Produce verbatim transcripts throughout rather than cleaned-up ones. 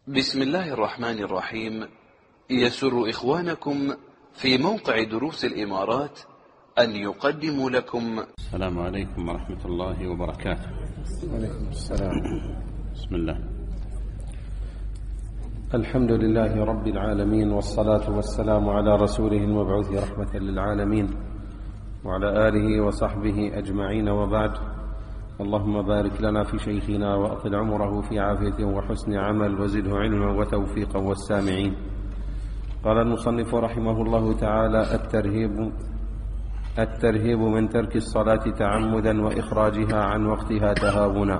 بسم الله الرحمن الرحيم. يسر إخوانكم في موقع دروس الإمارات أن يقدموا لكم. السلام عليكم ورحمة الله وبركاته. وعليكم السلام. بسم الله. الحمد لله رب العالمين، والصلاة والسلام على رسوله المبعوث رحمة للعالمين وعلى آله وصحبه أجمعين، وبعد. اللهم بارك لنا في شيخنا وأطل عمره في عافية وحسن عمل، وزده علما وتوفيقا والسامعين. قال المصنف رحمه الله تعالى: الترهيب الترهيب من ترك الصلاة تعمدا وإخراجها عن وقتها تهاونا.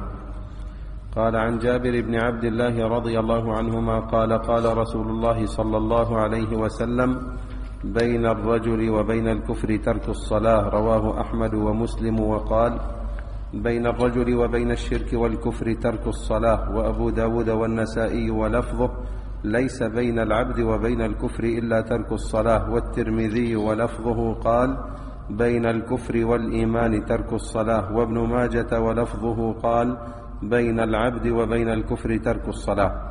قال عن جابر بن عبد الله رضي الله عنهما قال: قال رسول الله صلى الله عليه وسلم: بين الرجل وبين الكفر ترك الصلاة. رواه أحمد ومسلم. وقال: بين الرجل وبين الشرك والكفر ترك الصلاة. وأبو داود والنسائي ولفظه: ليس بين العبد وبين الكفر إلا ترك الصلاة. والترمذي ولفظه قال: بين الكفر والإيمان ترك الصلاة. وابن ماجة ولفظه قال: بين العبد وبين الكفر ترك الصلاة.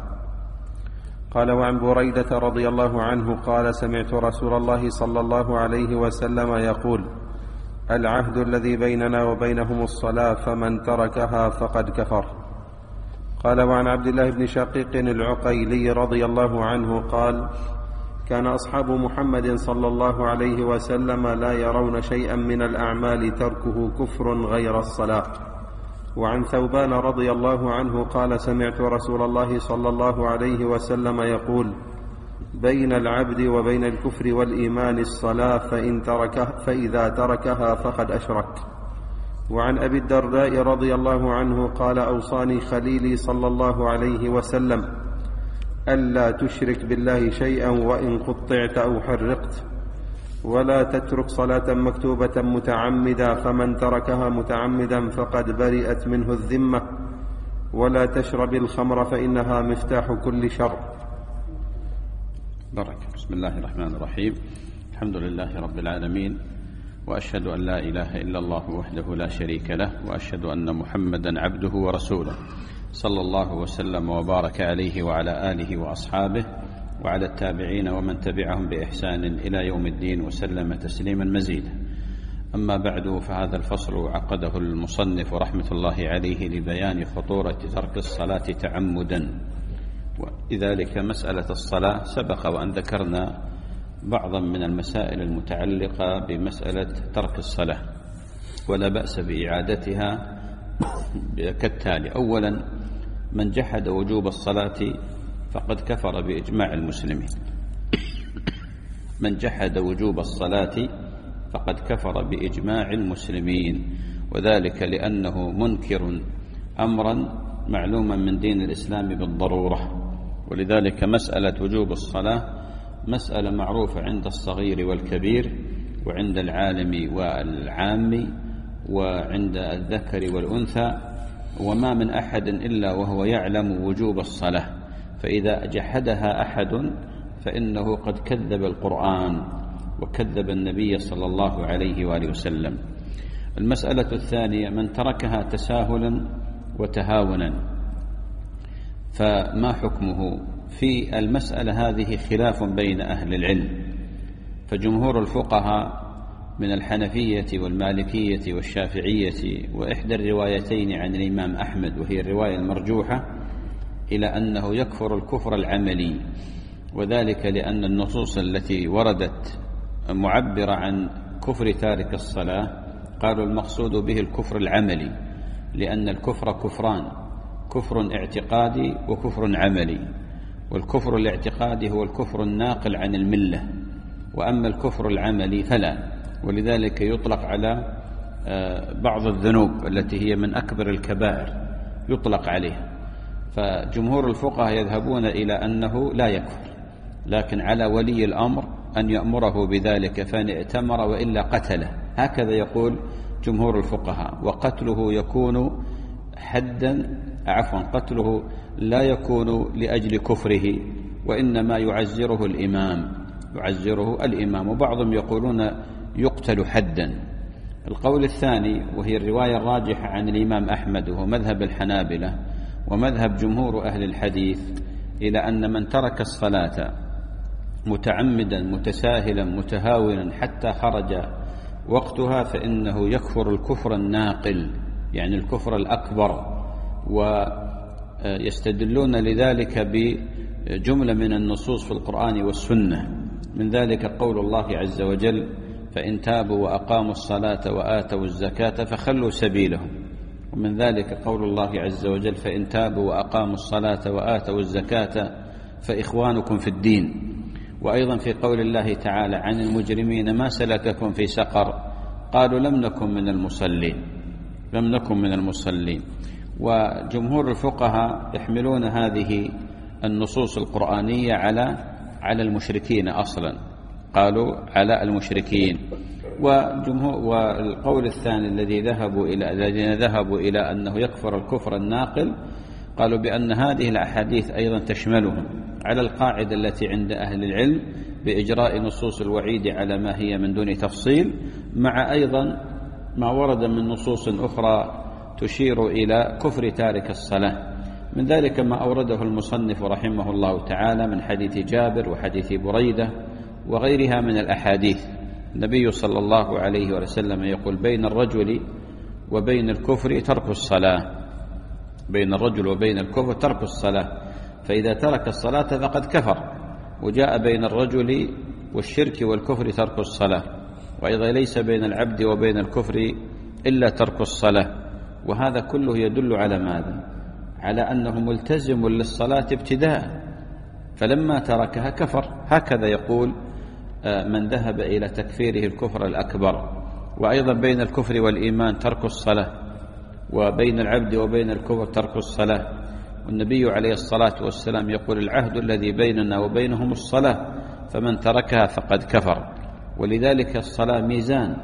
قال: وعن بريدة رضي الله عنه قال: سمعت رسول الله صلى الله عليه وسلم يقول: العهد الذي بيننا وبينهم الصلاة، فمن تركها فقد كفر. قال: وعن عبد الله بن شقيق العقيلي رضي الله عنه قال: كان أصحاب محمد صلى الله عليه وسلم لا يرون شيئا من الأعمال تركه كفر غير الصلاة. وعن ثوبان رضي الله عنه قال: سمعت رسول الله صلى الله عليه وسلم يقول: بين العبد وبين الكفر والإيمان الصلاة، فإن تركه فإذا تركها فقد أشرك. وعن أبي الدرداء رضي الله عنه قال: أوصاني خليلي صلى الله عليه وسلم ألا تشرك بالله شيئا وإن قطعت أو حرقت، ولا تترك صلاة مكتوبة متعمدا، فمن تركها متعمدا فقد برئت منه الذمة، ولا تشرب الخمر فإنها مفتاح كل شر. بركة. بسم الله الرحمن الرحيم. الحمد لله رب العالمين، وأشهد أن لا إله إلا الله وحده لا شريك له، وأشهد أن محمدا عبده ورسوله، صلى الله وسلم وبارك عليه وعلى آله وأصحابه وعلى التابعين ومن تبعهم بإحسان إلى يوم الدين، وسلم تسليما مزيدا. أما بعد، فهذا الفصل عقده المصنف رحمة الله عليه لبيان خطورة ترك الصلاة تعمدا، ولذلك مسألة الصلاة سبق وأن ذكرنا بعضا من المسائل المتعلقة بمسألة ترك الصلاة، ولا بأس بإعادتها كالتالي: أولا، من جحد وجوب الصلاة فقد كفر بإجماع المسلمين. من جحد وجوب الصلاة فقد كفر بإجماع المسلمين، وذلك لأنه منكر أمرا معلوما من دين الإسلام بالضرورة. ولذلك مسألة وجوب الصلاة مسألة معروفة عند الصغير والكبير، وعند العالم والعام، وعند الذكر والأنثى، وما من أحد إلا وهو يعلم وجوب الصلاة. فإذا جحدها أحد فإنه قد كذب القرآن وكذب النبي صلى الله عليه وآله وسلم. المسألة الثانية: من تركها تساهلا وتهاونا، فما حكمه؟ في المسألة هذه خلاف بين أهل العلم، فجمهور الفقهاء من الحنفية والمالكية والشافعية وإحدى الروايتين عن الإمام أحمد، وهي الرواية المرجوحة، إلى أنه يكفر الكفر العملي، وذلك لأن النصوص التي وردت معبرة عن كفر تارك الصلاة قالوا المقصود به الكفر العملي، لأن الكفر كفران: كفر اعتقادي وكفر عملي. والكفر الاعتقادي هو الكفر الناقل عن الملة، وأما الكفر العملي فلا. ولذلك يطلق على بعض الذنوب التي هي من أكبر الكبائر يطلق عليها. فجمهور الفقهاء يذهبون إلى أنه لا يكفر، لكن على ولي الأمر أن يأمره بذلك، فإن ائتمر وإلا قتله. هكذا يقول جمهور الفقهاء. وقتله يكون حدا عفوا قتله لا يكون لأجل كفره، وإنما يعزره الإمام يعزره الإمام وبعضهم يقولون يقتل حدا. القول الثاني، وهي الرواية الراجحة عن الإمام أحمد وهو مذهب الحنابلة ومذهب جمهور أهل الحديث، إلى أن من ترك الصلاة متعمدا متساهلا متهاونا حتى خرج وقتها فإنه يكفر الكفر الناقل، يعني الكفر الأكبر. ويستدلون لذلك بجملة من النصوص في القرآن والسنة، من ذلك قول الله عز وجل: فإن تابوا وأقاموا الصلاة وآتوا الزكاة فخلوا سبيلهم. ومن ذلك قول الله عز وجل: فإن تابوا وأقاموا الصلاة وآتوا الزكاة فإخوانكم في الدين. وأيضا في قول الله تعالى عن المجرمين: ما سلككم في سقر؟ قالوا لم نكن من المصلين لم نكن من المصلين. وجمهور الفقهاء يحملون هذه النصوص القرآنية على على المشركين أصلا، قالوا على المشركين. وجمهور والقول الثاني الذي ذهبوا إلى الذين ذهبوا إلى أنه يكفر الكفر الناقل، قالوا بأن هذه الأحاديث أيضا تشملهم على القاعدة التي عند أهل العلم بإجراء نصوص الوعيد على ما هي من دون تفصيل، مع أيضا ما ورد من نصوص أخرى تشير إلى كفر تارك الصلاة. من ذلك ما أورده المصنف رحمه الله تعالى من حديث جابر وحديث بريدة وغيرها من الأحاديث. النبي صلى الله عليه وسلم يقول: بين الرجل وبين الكفر ترك الصلاة بين الرجل وبين الكفر ترك الصلاة، فإذا ترك الصلاة فقد كفر. وجاء بين الرجل والشرك والكفر ترك الصلاة، وأيضا ليس بين العبد وبين الكفر إلا ترك الصلاة. وهذا كله يدل على ماذا؟ على أنه ملتزم للصلاة ابتداء، فلما تركها كفر. هكذا يقول من ذهب إلى تكفيره الكفر الأكبر. وأيضا بين الكفر والإيمان ترك الصلاة، وبين العبد وبين الكفر ترك الصلاة. والنبي عليه الصلاة والسلام يقول: العهد الذي بيننا وبينهم الصلاة، فمن تركها فقد كفر. ولذلك الصلاة ميزان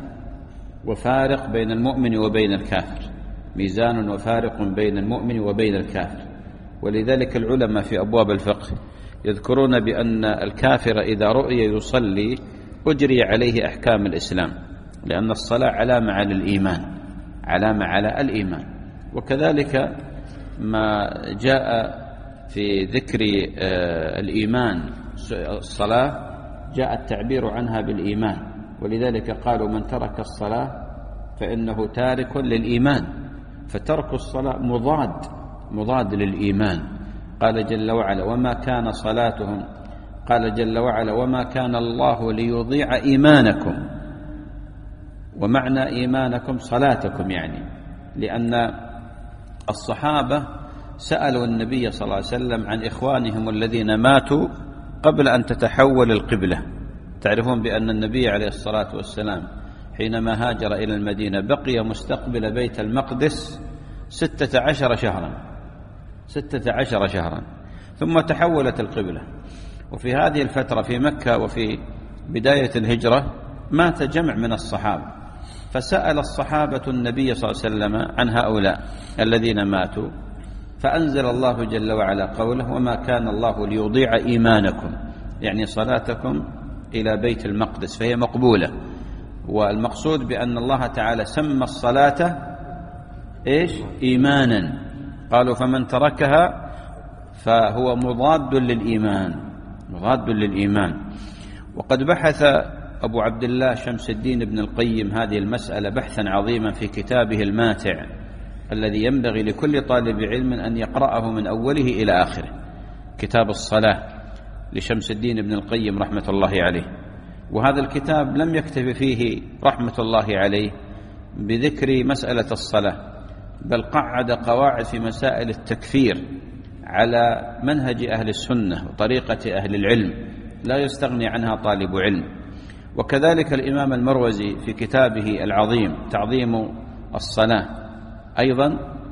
وفارق بين المؤمن وبين الكافر، ميزان وفارق بين المؤمن وبين الكافر. ولذلك العلماء في أبواب الفقه يذكرون بأن الكافر إذا رؤي يصلي أجري عليه أحكام الإسلام، لأن الصلاة علامة على الإيمان علامة على الإيمان. وكذلك ما جاء في ذكر الإيمان الصلاة جاء التعبير عنها بالإيمان، ولذلك قالوا: من ترك الصلاة فإنه تارك للإيمان. فترك الصلاة مضاد مضاد للإيمان. قال جل وعلا: وما كان صلاتهم قال جل وعلا: وما كان الله ليضيع إيمانكم. ومعنى إيمانكم صلاتكم، يعني لأن الصحابة سألوا النبي صلى الله عليه وسلم عن إخوانهم الذين ماتوا قبل أن تتحول القبلة. تعرفون بأن النبي عليه الصلاة والسلام حينما هاجر إلى المدينة بقي مستقبل بيت المقدس ستة عشر شهرا ستة عشر شهرا ثم تحولت القبلة. وفي هذه الفترة في مكة وفي بداية الهجرة مات جمع من الصحابة، فسأل الصحابة النبي صلى الله عليه وسلم عن هؤلاء الذين ماتوا، فأنزل الله جل وعلا قوله: وما كان الله ليضيع إيمانكم، يعني صلاتكم إلى بيت المقدس فهي مقبولة. والمقصود بأن الله تعالى سمى الصلاة إيش؟ إيمانا. قالوا: فمن تركها فهو مضاد للإيمان مضاد للإيمان. وقد بحث أبو عبد الله شمس الدين ابن القيم هذه المسألة بحثا عظيما في كتابه الماتع الذي ينبغي لكل طالب علم أن يقرأه من أوله إلى آخره، كتاب الصلاة لشمس الدين ابن القيم رحمة الله عليه. وهذا الكتاب لم يكتف فيه رحمة الله عليه بذكر مسألة الصلاة، بل قعد قواعد في مسائل التكفير على منهج أهل السنة وطريقة أهل العلم لا يستغني عنها طالب علم. وكذلك الإمام المروزي في كتابه العظيم تعظيم الصلاة أيضا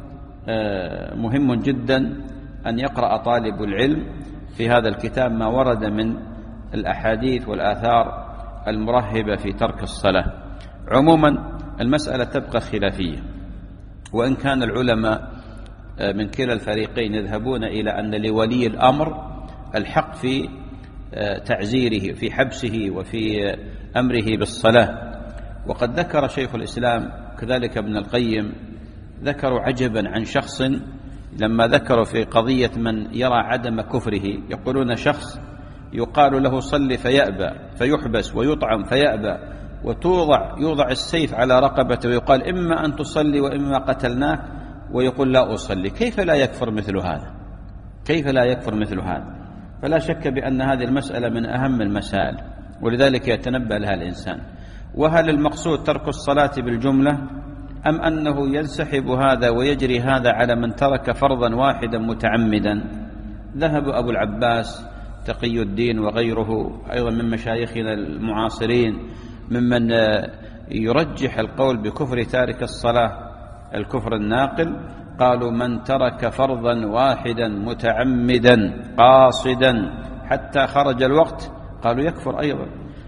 مهم جدا أن يقرأ طالب العلم في هذا الكتاب ما ورد من الأحاديث والآثار المرهبة في ترك الصلاة. عموما المسألة تبقى خلافية، وإن كان العلماء من كلا الفريقين يذهبون إلى أن لولي الأمر الحق في تعزيره في حبسه وفي أمره بالصلاة. وقد ذكر شيخ الإسلام كذلك ابن القيم ذكروا عجبا عن شخص لما ذكروا في قضية من يرى عدم كفره، يقولون شخص يقال له صل فيأبى فيحبس ويطعم فيأبى وتوضع يوضع السيف على رقبته ويقال إما أن تصلي وإما قتلناك، ويقول لا أصلي. كيف لا يكفر مثل هذا؟ كيف لا يكفر مثل هذا؟ فلا شك بأن هذه المسألة من أهم المسائل، ولذلك يتنبأ لها الإنسان. وهل المقصود ترك الصلاة بالجملة أم أنه ينسحب هذا ويجري هذا على من ترك فرضا واحدا متعمدا؟ ذهب أبو العباس تقي الدين وغيره أيضا من مشايخنا المعاصرين ممن يرجح القول بكفر تارك الصلاة الكفر الناقل، قالوا من ترك فرضا واحدا متعمدا قاصدا حتى خرج الوقت قالوا يكفر أيضا.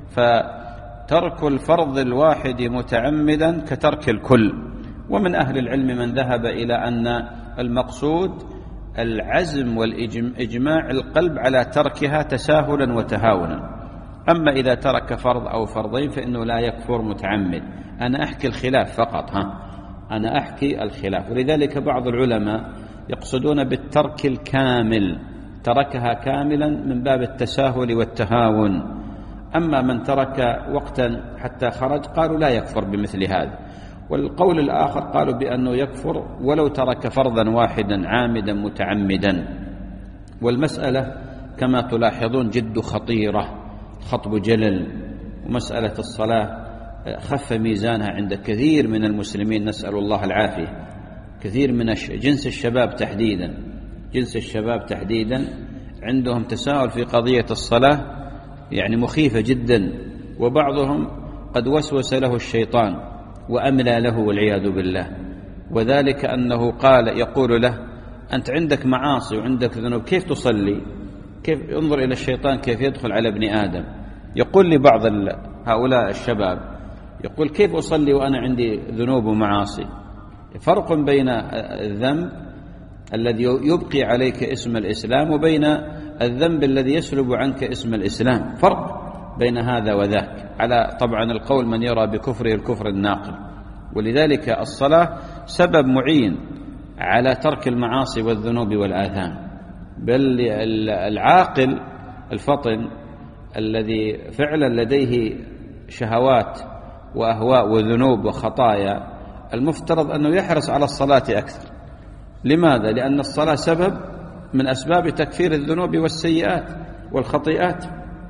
فترك الفرض الواحد متعمدا كترك الكل. ومن أهل العلم من ذهب إلى أن المقصود العزم والإجماع القلب على تركها تساهلا وتهاونا. أما إذا ترك فرض أو فرضين فإنه لا يكفر متعمد. أنا أحكي الخلاف فقط، ها أنا أحكي الخلاف. ولذلك بعض العلماء يقصدون بالترك الكامل، تركها كاملا من باب التساهل والتهاون. أما من ترك وقتا حتى خرج قالوا لا يكفر بمثل هذا. والقول الآخر قالوا بأنه يكفر ولو ترك فرضا واحدا عامدا متعمدا. والمسألة كما تلاحظون جد خطيرة، خطب جلل، ومسألة الصلاة خف ميزانها عند كثير من المسلمين، نسأل الله العافية. كثير من جنس الشباب تحديدا جنس الشباب تحديدا عندهم تساهل في قضية الصلاة يعني مخيفة جدا. وبعضهم قد وسوس له الشيطان وأملى له والعياذ بالله، وذلك أنه قال يقول له أنت عندك معاصي وعندك ذنوب كيف تصلي؟ كيف انظر إلى الشيطان كيف يدخل على ابن آدم. يقول لبعض هؤلاء الشباب يقول كيف أصلي وأنا عندي ذنوب ومعاصي؟ فرق بين الذنب الذي يبقي عليك اسم الإسلام وبين الذنب الذي يسلب عنك اسم الإسلام، فرق بين هذا وذاك، على طبعا القول من يرى بكفره الكفر الناقل. ولذلك الصلاة سبب معين على ترك المعاصي والذنوب والآثام. بل العاقل الفطن الذي فعلا لديه شهوات وأهواء وذنوب وخطايا المفترض أنه يحرص على الصلاة أكثر. لماذا؟ لأن الصلاة سبب من أسباب تكفير الذنوب والسيئات والخطيئات.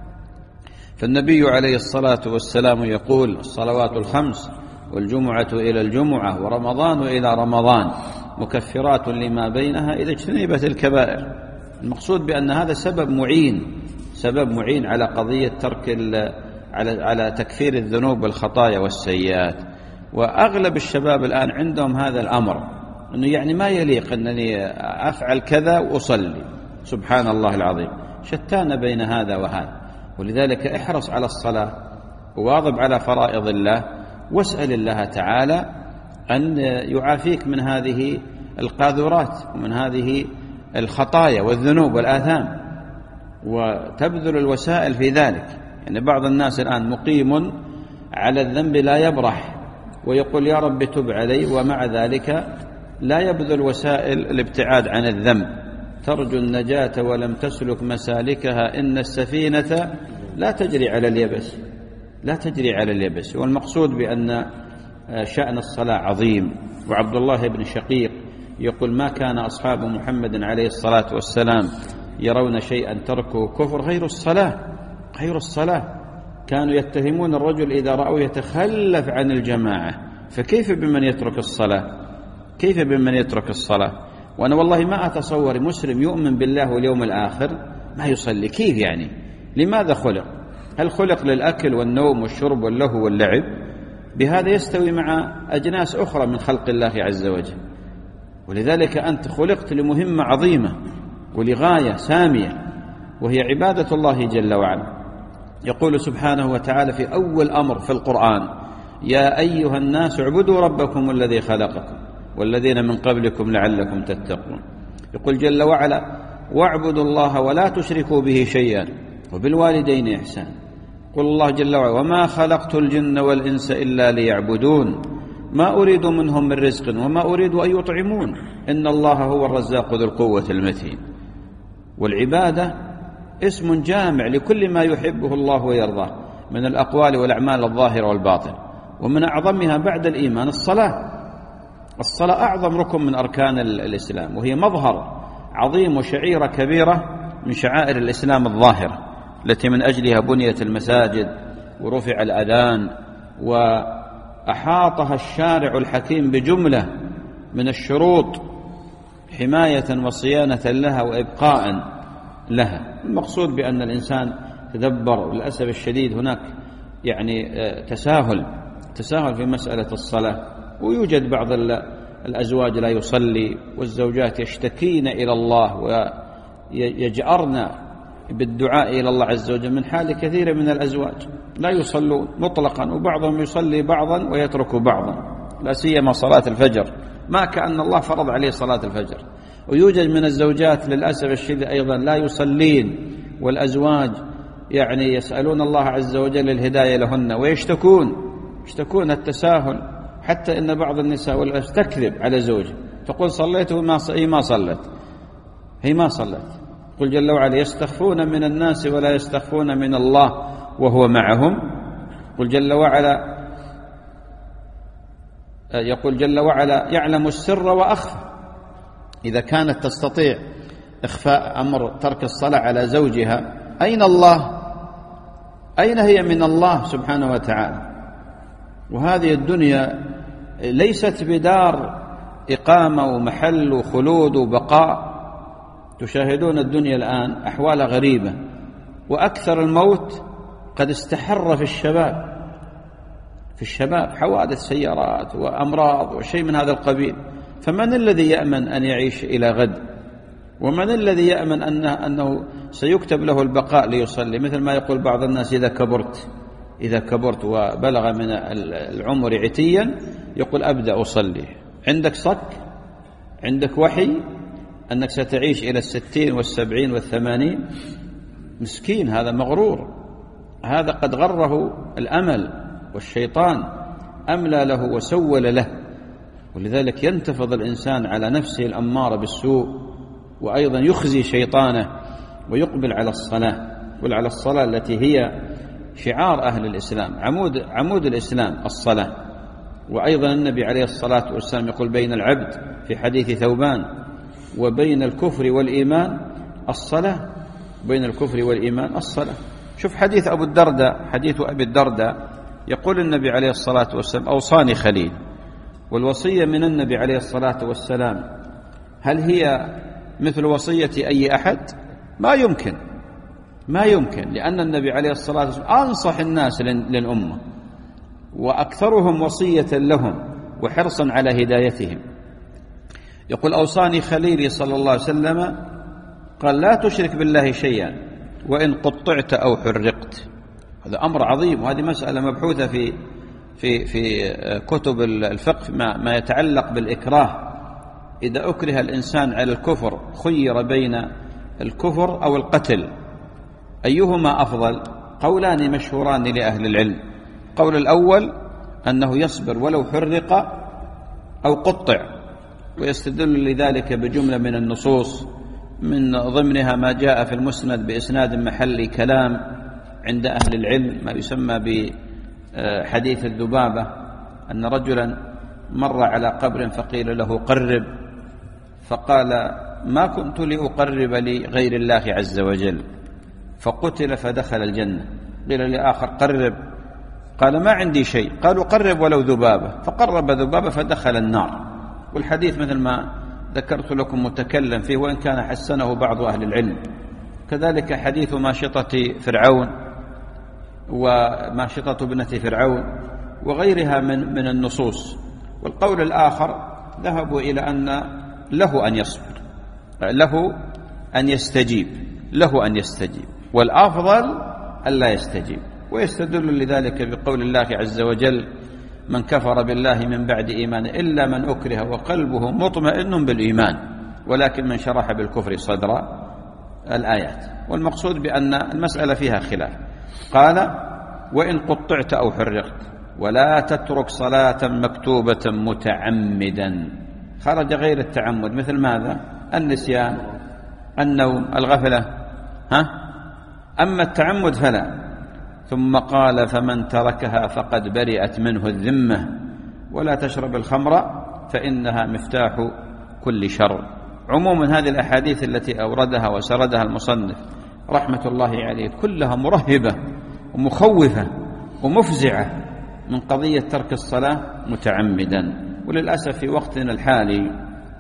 فالنبي عليه الصلاة والسلام يقول الصلوات الخمس والجمعة إلى الجمعة ورمضان إلى رمضان مكفرات لما بينها إذا اجتنبت الكبائر. المقصود بأن هذا سبب معين سبب معين على قضية ترك على على تكفير الذنوب والخطايا والسيئات. وأغلب الشباب الآن عندهم هذا الأمر، أنه يعني ما يليق أنني أفعل كذا وأصلي، سبحان الله العظيم، شتان بين هذا وهذا. ولذلك احرص على الصلاة وواظب على فرائض الله، واسأل الله تعالى أن يعافيك من هذه القاذورات ومن هذه الخطايا والذنوب والآثام، وتبذل الوسائل في ذلك. يعني بعض الناس الآن مقيم على الذنب لا يبرح ويقول يا رب تب علي، ومع ذلك لا يبذل وسائل الابتعاد عن الذنب. ترجو النجاة ولم تسلك مسالكها إن السفينة لا تجري على اليبس لا تجري على اليبس. والمقصود بأن شأن الصلاة عظيم. وعبد الله بن شقيق يقول ما كان أصحاب محمد عليه الصلاة والسلام يرون شيئا تركه كفر غير الصلاة غير الصلاة كانوا يتهمون الرجل إذا رأوا يتخلف عن الجماعة، فكيف بمن يترك الصلاة كيف بمن يترك الصلاة وأنا والله ما أتصور مسلم يؤمن بالله واليوم الآخر ما يصلي. كيف يعني؟ لماذا خلق؟ هل خلق للأكل والنوم والشرب واللهو واللعب؟ بهذا يستوي مع أجناس أخرى من خلق الله عز وجل. ولذلك أنت خلقت لمهمة عظيمة ولغاية سامية، وهي عبادة الله جل وعلا. يقول سبحانه وتعالى في أول أمر في القرآن يا أيها الناس اعبدوا ربكم الذي خلقكم والذين من قبلكم لعلكم تتقون. يقول جل وعلا واعبدوا الله ولا تشركوا به شيئا وبالوالدين إحسانا. يقول الله جل وعلا وما خلقت الجن والإنس إلا ليعبدون ما أريد منهم من رزق وما أريد أن يطعمون إن الله هو الرزاق ذو القوة المتين. والعبادة اسم جامع لكل ما يحبه الله ويرضاه من الأقوال والأعمال الظاهرة والباطنة، ومن أعظمها بعد الإيمان الصلاة. الصلاة أعظم ركن من أركان الإسلام، وهي مظهر عظيم وشعيرة كبيرة من شعائر الإسلام الظاهرة التي من أجلها بنيت المساجد ورفع الأذان، وأحاطها الشارع الحكيم بجملة من الشروط حماية وصيانة لها وإبقاء لها. المقصود بأن الإنسان تدبر، للأسف الشديد هناك يعني تساهل تساهل في مسألة الصلاة، ويوجد بعض الأزواج لا يصلي، والزوجات يشتكين إلى الله ويجأرن بالدعاء إلى الله عز وجل من حال كثير من الأزواج لا يصلون مطلقا، وبعضهم يصلي بعضا ويترك بعضا، لا سيما صلاة الفجر، ما كأن الله فرض عليه صلاة الفجر. ويوجد من الزوجات للأسف الشديد أيضا لا يصلين، والأزواج يعني يسألون الله عز وجل الهداية لهن ويشتكون يشتكون التساهل، حتى إن بعض النساء والأس تكذب على زوجها تقول صليت وما هي ما صلت هي ما صلت. قل جل وعلا يستخفون من الناس ولا يستخفون من الله وهو معهم. قل جل وعلا يقول جل وعلا يعلم السر وأخفى. إذا كانت تستطيع إخفاء أمر ترك الصلاة على زوجها، أين الله؟ أين هي من الله سبحانه وتعالى؟ وهذه الدنيا ليست بدار إقامة ومحل وخلود وبقاء. تشاهدون الدنيا الآن أحوال غريبة، وأكثر الموت قد استحر في الشباب في الشباب حوادث سيارات وأمراض وشيء من هذا القبيل. فمن الذي يأمن أن يعيش إلى غد؟ ومن الذي يأمن أنه, أنه سيكتب له البقاء ليصلي؟ مثل ما يقول بعض الناس إذا كبرت إذا كبرت وبلغ من العمر عتيا يقول أبدأ أصلي. عندك صك؟ عندك وحي أنك ستعيش إلى الستين والسبعين والثمانين؟ مسكين، هذا مغرور، هذا قد غره الأمل، والشيطان أملى له وسول له. ولذلك ينتفض الإنسان على نفسه الأمارة بالسوء، وأيضا يخزي شيطانه ويقبل على الصلاة، وعلى الصلاة التي هي شعار أهل الإسلام، عمود عمود الإسلام الصلاة. وأيضا النبي عليه الصلاة والسلام يقول بين العبد في حديث ثوبان وبين الكفر والإيمان الصلاة، بين الكفر والإيمان الصلاة. شوف حديث أبو الدرداء، حديث أبي الدرداء، يقول النبي عليه الصلاة والسلام أوصاني خليل. والوصية من النبي عليه الصلاة والسلام هل هي مثل وصية أي أحد؟ ما يمكن ما يمكن لأن النبي عليه الصلاة والسلام أنصح الناس للأمة، وأكثرهم وصية لهم وحرصا على هدايتهم. يقول أوصاني خليلي صلى الله عليه وسلم، قال لا تشرك بالله شيئا وإن قطعت أو حرقت. هذا أمر عظيم، وهذه مسألة مبحوثة في في في كتب الفقه ما, ما يتعلق بالإكراه. إذا أكره الإنسان على الكفر خير بين الكفر أو القتل، أيهما أفضل؟ قولان مشهوران لأهل العلم. قول الأول أنه يصبر ولو حرق أو قطع، ويستدل لذلك بجملة من النصوص، من ضمنها ما جاء في المسند بإسناد محلي كلام عند أهل العلم، ما يسمى بحديث الذبابة، أن رجلا مر على قبر فقيل له قرب، فقال ما كنت لأقرب لغير الله عز وجل، فقتل فدخل الجنة. قيل لآخر قرب، قال ما عندي شيء، قالوا قرب ولو ذبابة، فقرب ذبابة فدخل النار. والحديث مثل ما ذكرت لكم متكلم فيه، وإن كان حسنه بعض أهل العلم. كذلك حديث ماشطة فرعون وماشطة ابنة فرعون وغيرها من من النصوص. والقول الآخر ذهبوا إلى أن له أن يصبر، له أن يستجيب له أن يستجيب والأفضل ألا يستجيب. ويستدل لذلك بقول الله عز وجل من كفر بالله من بعد إيمانه إلا من أكره وقلبه مطمئن بالإيمان ولكن من شرح بالكفر صدرا، الآيات. والمقصود بأن المسألة فيها خلاف. قال وإن قطعت أو حرقت، ولا تترك صلاة مكتوبة متعمدا. خرج غير التعمد مثل ماذا؟ النسيان، النوم، الغفلة، ها؟ أما التعمد فلا. ثم قال فمن تركها فقد برئت منه الذمة. ولا تشرب الخمر فإنها مفتاح كل شر. عموما هذه الأحاديث التي أوردها وسردها المصنف رحمة الله عليه كلها مرهبة ومخوفة ومفزعة من قضية ترك الصلاة متعمدا. وللأسف في وقتنا الحالي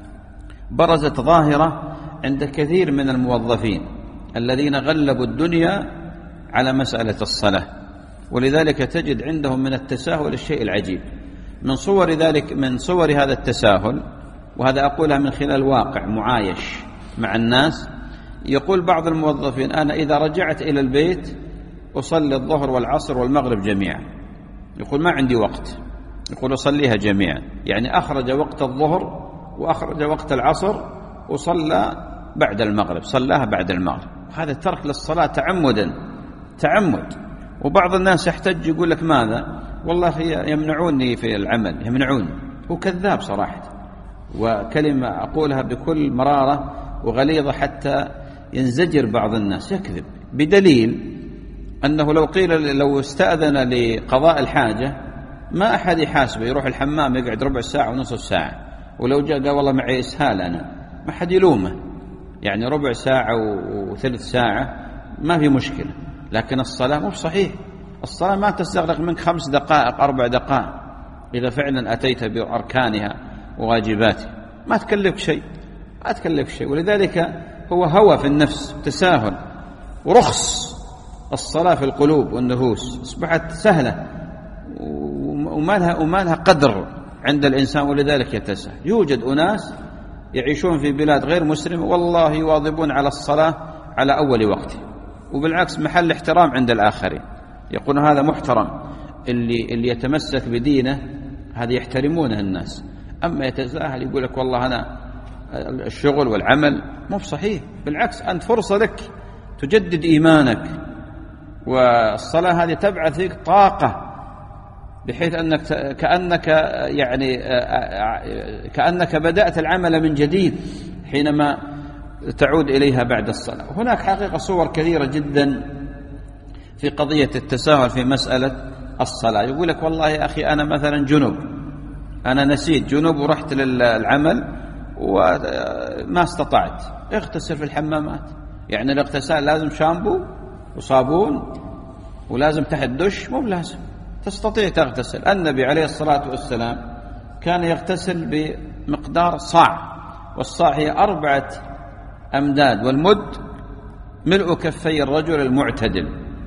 برزت ظاهرة عند كثير من الموظفين الذين غلبوا الدنيا على مسألة الصلاة، ولذلك تجد عندهم من التساهل الشيء العجيب. من صور ذلك من صور هذا التساهل، وهذا أقولها من خلال واقع معايش مع الناس، يقول بعض الموظفين أنا إذا رجعت إلى البيت أصلي الظهر والعصر والمغرب جميعا. يقول ما عندي وقت، يقول أصليها جميعا، يعني أخرج وقت الظهر وأخرج وقت العصر وصلى بعد المغرب، صلاها بعد المغرب. هذا ترك للصلاة تعمدا، تعمد. وبعض الناس يحتج يقول لك ماذا؟ والله يمنعوني في العمل، يمنعوني. هو كذاب صراحة، وكلمة أقولها بكل مرارة وغليظة حتى ينزجر بعض الناس، يكذب، بدليل أنه لو قيل لو استأذن لقضاء الحاجة ما أحد يحاسبه، يروح الحمام يقعد ربع ساعة ونصف ساعة، ولو جاء قال والله معي إسهال أنا ما حد يلومه، يعني ربع ساعة وثلث ساعة ما في مشكلة. لكن الصلاة مو صحيح، الصلاة ما تستغرق منك خمس دقائق أربع دقائق إذا فعلا أتيت بأركانها وواجباتها، ما تكلف شيء، ما تكلف شيء. ولذلك هو هوى في النفس، تساهل ورخص الصلاة في القلوب والنفوس، أصبحت سهلة وما لها وما لها قدر عند الإنسان، ولذلك يتساهل. يوجد أناس يعيشون في بلاد غير مسلمة والله يواظبون على الصلاة على أول وقت، وبالعكس محل احترام عند الآخرين، يقول هذا محترم، اللي اللي يتمسك بدينه هذا يحترمونه الناس. أما يتساهل يقول لك والله أنا الشغل والعمل، مو بصحيح، بالعكس أنت فرصة لك تجدد إيمانك، والصلاة هذه تبعث فيك طاقة بحيث أنك كأنك يعني كأنك بدأت العمل من جديد حينما تعود إليها بعد الصلاة. هناك حقيقة صور كثيرة جدا في قضية التساهل في مسألة الصلاة. يقول لك والله يا أخي أنا مثلا جنوب، أنا نسيت جنوب ورحت للعمل وما استطعت، اغتسل في الحمامات. يعني الاغتسال لازم شامبو وصابون ولازم تحت دش؟ مو لازم، تستطيع تغتسل. النبي عليه الصلاة والسلام كان يغتسل بمقدار صاع، والصاع هي أربعة أمداد، والمد ملء كفي الرجل المعتدل،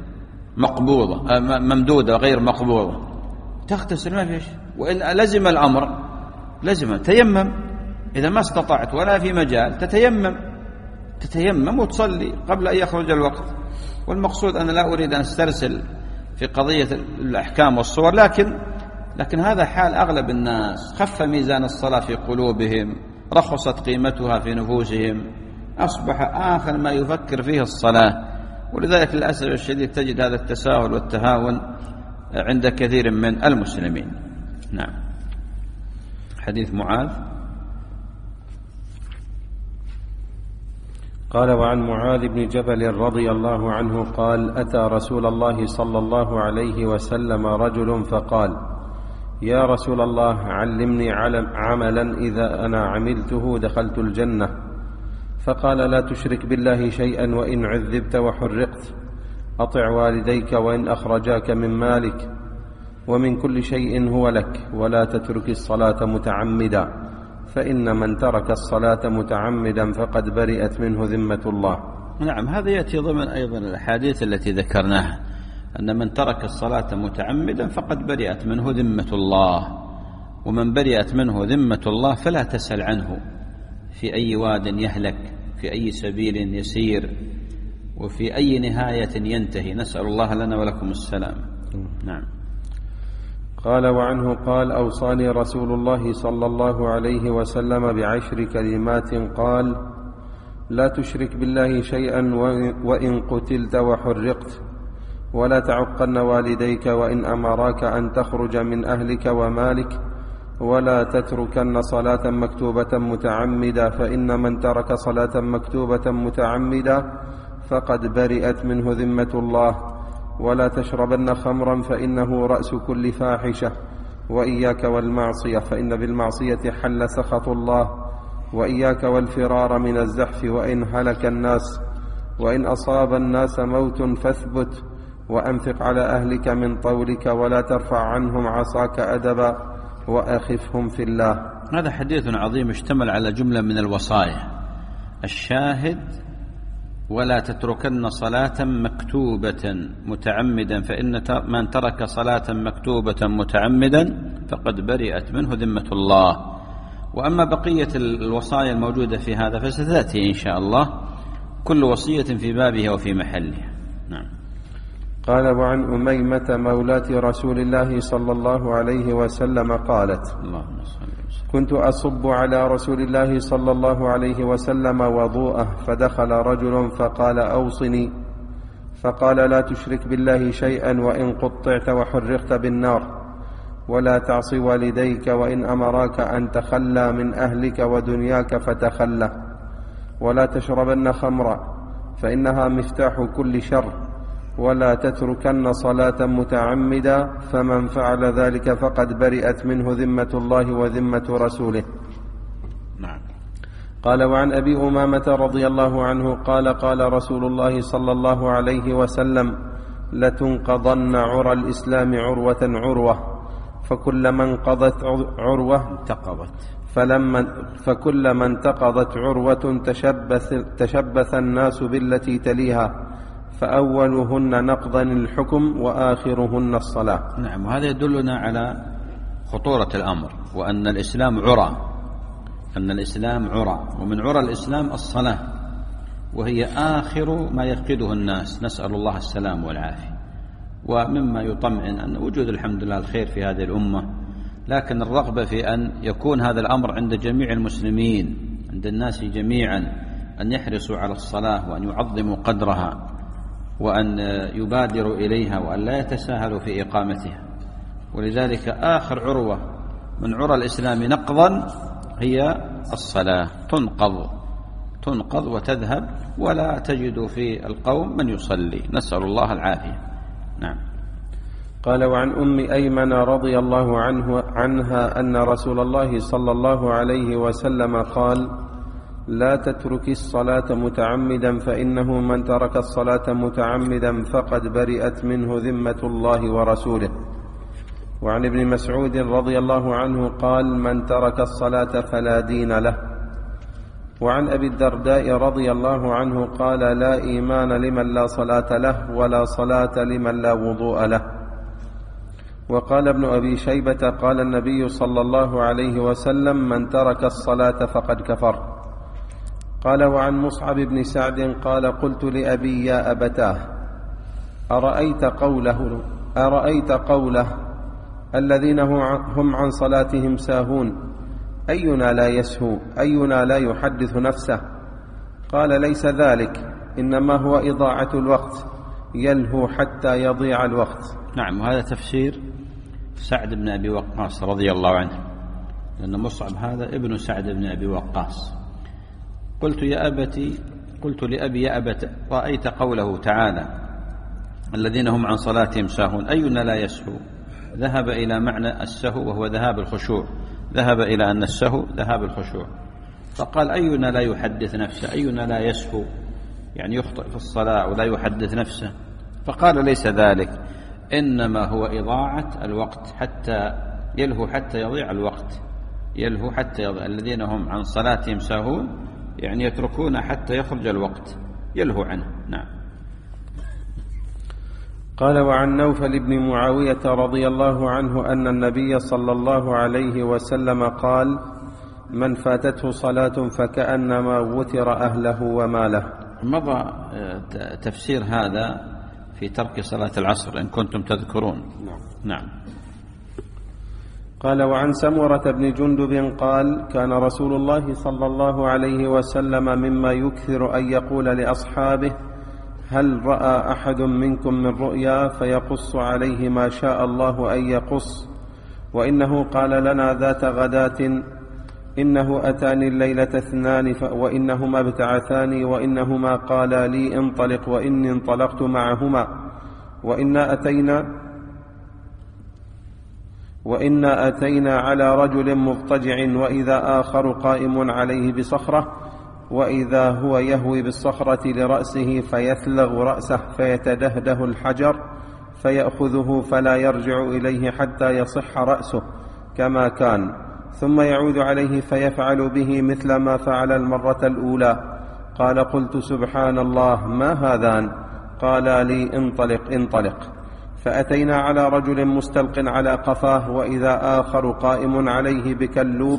مقبوضة ممدودة غير مقبوضة، تغتسل ما فيش. وإن لزم الأمر لزم تيمم، إذا ما استطعت ولا في مجال تتيمم تتيمم وتصلي قبل أن يخرج الوقت. والمقصود أنا لا أريد أن أسترسل في قضية الأحكام والصور، لكن لكن هذا حال أغلب الناس، خف ميزان الصلاة في قلوبهم، رخصت قيمتها في نفوسهم، أصبح آخر ما يفكر فيه الصلاة. ولذلك للأسف الشديد تجد هذا التساهل والتهاون عند كثير من المسلمين. نعم. حديث معاذ. قال وعن معاذ بن جبل رضي الله عنه قال أتى رسول الله صلى الله عليه وسلم رجل فقال يا رسول الله علمني عملا إذا أنا عملته دخلت الجنة. فقال لا تشرك بالله شيئا وإن عذبت وحرقت، أطع والديك وإن أخرجاك من مالك، ومن كل شيء هو لك، ولا تترك الصلاة متعمدا، فإن من ترك الصلاة متعمدا فقد برئت منه ذمة الله. نعم، هذا يأتي ضمن أيضا الأحاديث التي ذكرناها، أن من ترك الصلاة متعمدا فقد برئت منه ذمة الله، ومن برئت منه ذمة الله فلا تسأل عنه في أي واد يهلك، في أي سبيل يسير، وفي أي نهاية ينتهي. نسأل الله لنا ولكم السلام. نعم. قال وعنه قال أوصاني رسول الله صلى الله عليه وسلم بعشر كلمات، قال لا تشرك بالله شيئا وإن قتلت وحرقت، ولا تعقن والديك وإن أمراك أن تخرج من أهلك ومالك، ولا تتركن صلاة مكتوبة متعمدا، فإن من ترك صلاة مكتوبة متعمدا فقد برئت منه ذمة الله. ولا تشربن خمرا فإنه رأس كل فاحشة، وإياك والمعصية فإن بالمعصية حل سخط الله، وإياك والفرار من الزحف وإن هلك الناس، وإن أصاب الناس موت فاثبت، وأنفق على أهلك من طولك، ولا ترفع عنهم عصاك أدبا، وأخفهم في الله. هذا حديث عظيم اشتمل على جملة من الوصايا. الشاهد: ولا تتركن صلاة مكتوبة متعمدا، فإن من ترك صلاة مكتوبة متعمدا فقد برئت منه ذمة الله. وأما بقية الوصايا الموجودة في هذا فستأتي إن شاء الله، كل وصية في بابها وفي محلها. نعم. قال: وعن أميمة مولاة رسول الله صلى الله عليه وسلم قالت: اللهم صل وسلم. كنت أصب على رسول الله صلى الله عليه وسلم وضوءه، فدخل رجل فقال: أوصني. فقال: لا تشرك بالله شيئا وإن قطعت وحرقت بالنار، ولا تعصي والديك وإن أمراك أن تخلى من أهلك ودنياك فتخلى، ولا تشربن خمرا فإنها مفتاح كل شر، ولا تتركن صلاة متعمدا، فمن فعل ذلك فقد برئت منه ذمة الله وذمة رسوله. نعم. قال: وعن أبي أمامة رضي الله عنه قال: قال رسول الله صلى الله عليه وسلم: لتنقضن عرى الإسلام عروة عروة، فكلما انقضت عروة انتقضت فلما فكلما انتقضت عروة تشبث, تشبث الناس بالتي تليها، فأولهن نقضا الحكم وآخرهن الصلاة. نعم. وهذا يدلنا على خطورة الأمر، وأن الإسلام عرى، أن الإسلام عرى، ومن عرى الإسلام الصلاة، وهي آخر ما يفقده الناس، نسأل الله السلام والعافية. ومما يطمئن أن وجود الحمد لله الخير في هذه الأمة، لكن الرغبة في أن يكون هذا الأمر عند جميع المسلمين، عند الناس جميعا، أن يحرصوا على الصلاة وأن يعظموا قدرها وأن يبادروا إليها وأن لا يتساهلوا في إقامتها. ولذلك آخر عروة من عرى الإسلام نقضا هي الصلاة، تنقض تنقض وتذهب، ولا تجد في القوم من يصلي، نسأل الله العافية. نعم. قال: وعن أم أيمن رضي الله عنه عنها أن رسول الله صلى الله عليه وسلم قال: لا تترك الصلاة متعمدا، فإنه من ترك الصلاة متعمدا فقد برئت منه ذمة الله ورسوله. وعن ابن مسعود رضي الله عنه قال: من ترك الصلاة فلا دين له. وعن أبي الدرداء رضي الله عنه قال: لا إيمان لمن لا صلاة له، ولا صلاة لمن لا وضوء له. وقال ابن أبي شيبة: قال النبي صلى الله عليه وسلم: من ترك الصلاة فقد كفر. قال: وعن مصعب بن سعد قال: قلت لأبي: يا أبتاه، أرأيت قوله, أرأيت قوله الذين هم عن صلاتهم ساهون، أينا لا يسهو، أينا لا يحدث نفسه؟ قال: ليس ذلك، إنما هو إضاعة الوقت، يلهو حتى يضيع الوقت. نعم. وهذا تفسير سعد بن أبي وقاص رضي الله عنه، لأن مصعب هذا ابن سعد بن أبي وقاص. قلت يا أبتي قلت لأبي: يا أبت، رأيت قوله تعالى: الذين هم عن صلاتهم ساهون، أينا لا يسهو؟ ذهب إلى معنى السهو وهو ذهاب الخشوع، ذهب إلى أن السهو ذهاب الخشوع. فقال: أينا لا يحدث نفسه، أينا لا يسهو، يعني يخطئ في الصلاة ولا يحدث نفسه. فقال: ليس ذلك، إنما هو إضاعة الوقت، حتى يلهو حتى يضيع الوقت، يلهو حتى يضيع. الذين هم عن صلاتهم ساهون يعني يتركون حتى يخرج الوقت، يلهو عنه. نعم. قال: وعن نوفل بن معاوية رضي الله عنه أن النبي صلى الله عليه وسلم قال: من فاتته صلاة فكأنما وتر أهله وماله. مضى تفسير هذا في ترك صلاة العصر إن كنتم تذكرون. نعم. نعم. قال: وعن سمرة بن جندب قال: كان رسول الله صلى الله عليه وسلم مما يكثر أن يقول لأصحابه: هل رأى أحد منكم من رؤيا فيقص عليه ما شاء الله أن يقص؟ وإنه قال لنا ذات غداة إنه أتاني الليلة اثنان وإنهما ابتعثاني وإنهما قالا لي انطلق وإني انطلقت معهما وإنا أتينا وإنا أتينا على رجل مضطجع وإذا آخر قائم عليه بصخرة وإذا هو يهوي بالصخرة لرأسه فيثلغ رأسه فيتدهده الحجر فيأخذه فلا يرجع إليه حتى يصح رأسه كما كان، ثم يعود عليه فيفعل به مثل ما فعل المرة الأولى. قال قلت سبحان الله ما هذان؟ قال لي انطلق انطلق. فأتينا على رجل مستلق على قفاه وإذا آخر قائم عليه بكلوب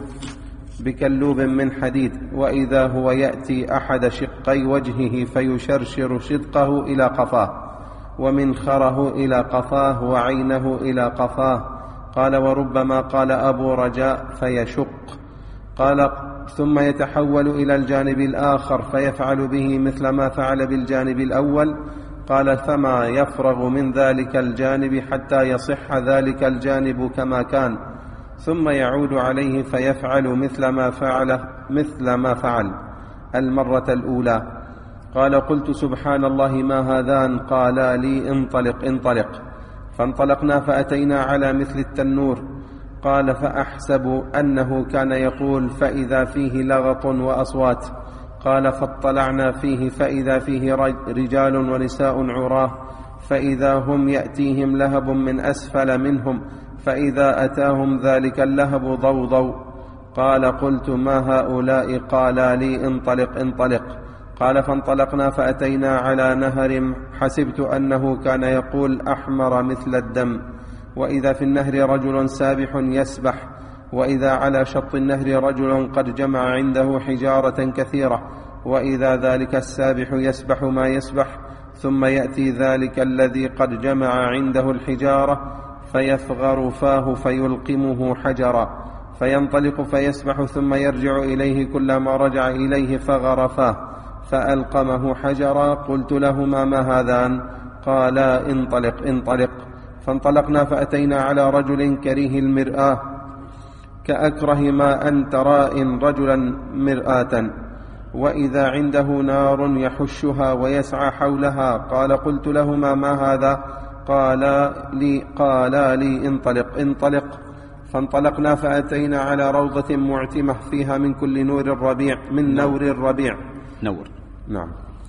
بكلوب من حديد وإذا هو يأتي أحد شقي وجهه فيشرشر شدقه إلى قفاه ومنخره إلى قفاه وعينه إلى قفاه. قال وربما قال أبو رجاء فيشق. قال ثم يتحول إلى الجانب الآخر فيفعل به مثل ما فعل بالجانب الأول. قال فما يفرغ من ذلك الجانب حتى يصح ذلك الجانب كما كان، ثم يعود عليه فيفعل مثل ما فعل مثل ما فعل المرة الأولى. قال قلت سبحان الله ما هذان؟ قالا لي انطلق انطلق. فانطلقنا فأتينا على مثل التنور. قال فأحسب أنه كان يقول فإذا فيه لغط وأصوات. قال فاطلعنا فيه فإذا فيه رجال ونساء عراه فإذا هم يأتيهم لهب من أسفل منهم فإذا أتاهم ذلك اللهب ضوضوا. قال قلت ما هؤلاء؟ قالا لي انطلق انطلق. قال فانطلقنا فأتينا على نهر حسبت أنه كان يقول أحمر مثل الدم وإذا في النهر رجل سابح يسبح وإذا على شط النهر رجل قد جمع عنده حجارة كثيرة وإذا ذلك السابح يسبح ما يسبح ثم يأتي ذلك الذي قد جمع عنده الحجارة فيفغر فاه فيلقمه حجرا فينطلق فيسبح ثم يرجع إليه كلما رجع إليه فغر فاه فألقمه حجرا. قلت لهما ما هذان؟ قالا انطلق انطلق. فانطلقنا فأتينا على رجل كريه المرآة كأكره ما أن ترى إن رجلا مرآة وإذا عنده نار يحشها ويسعى حولها. قال قلت لهما ما هذا؟ قالا لي, قالا لي انطلق انطلق. فانطلقنا فأتينا على روضة معتمة فيها من كل نور الربيع من نور الربيع نور نعم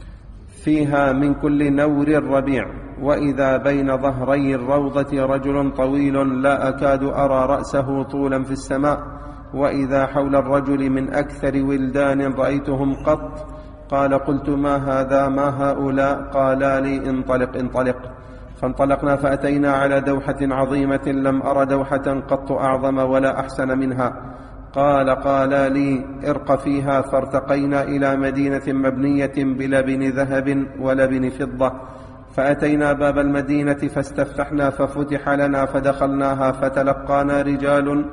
فيها من كل نور الربيع وإذا بين ظهري الروضة رجل طويل لا أكاد أرى رأسه طولا في السماء وإذا حول الرجل من أكثر ولدان رأيتهم قط. قال قلت ما هذا ما هؤلاء؟ قالا لي انطلق انطلق. فانطلقنا فأتينا على دوحة عظيمة لم أر دوحة قط أعظم ولا أحسن منها. قال قالا لي ارق فيها. فارتقينا إلى مدينة مبنية بلبن ذهب ولبن فضة فأتينا باب المدينة فاستفتحنا ففتح لنا فدخلناها فتلقانا رجال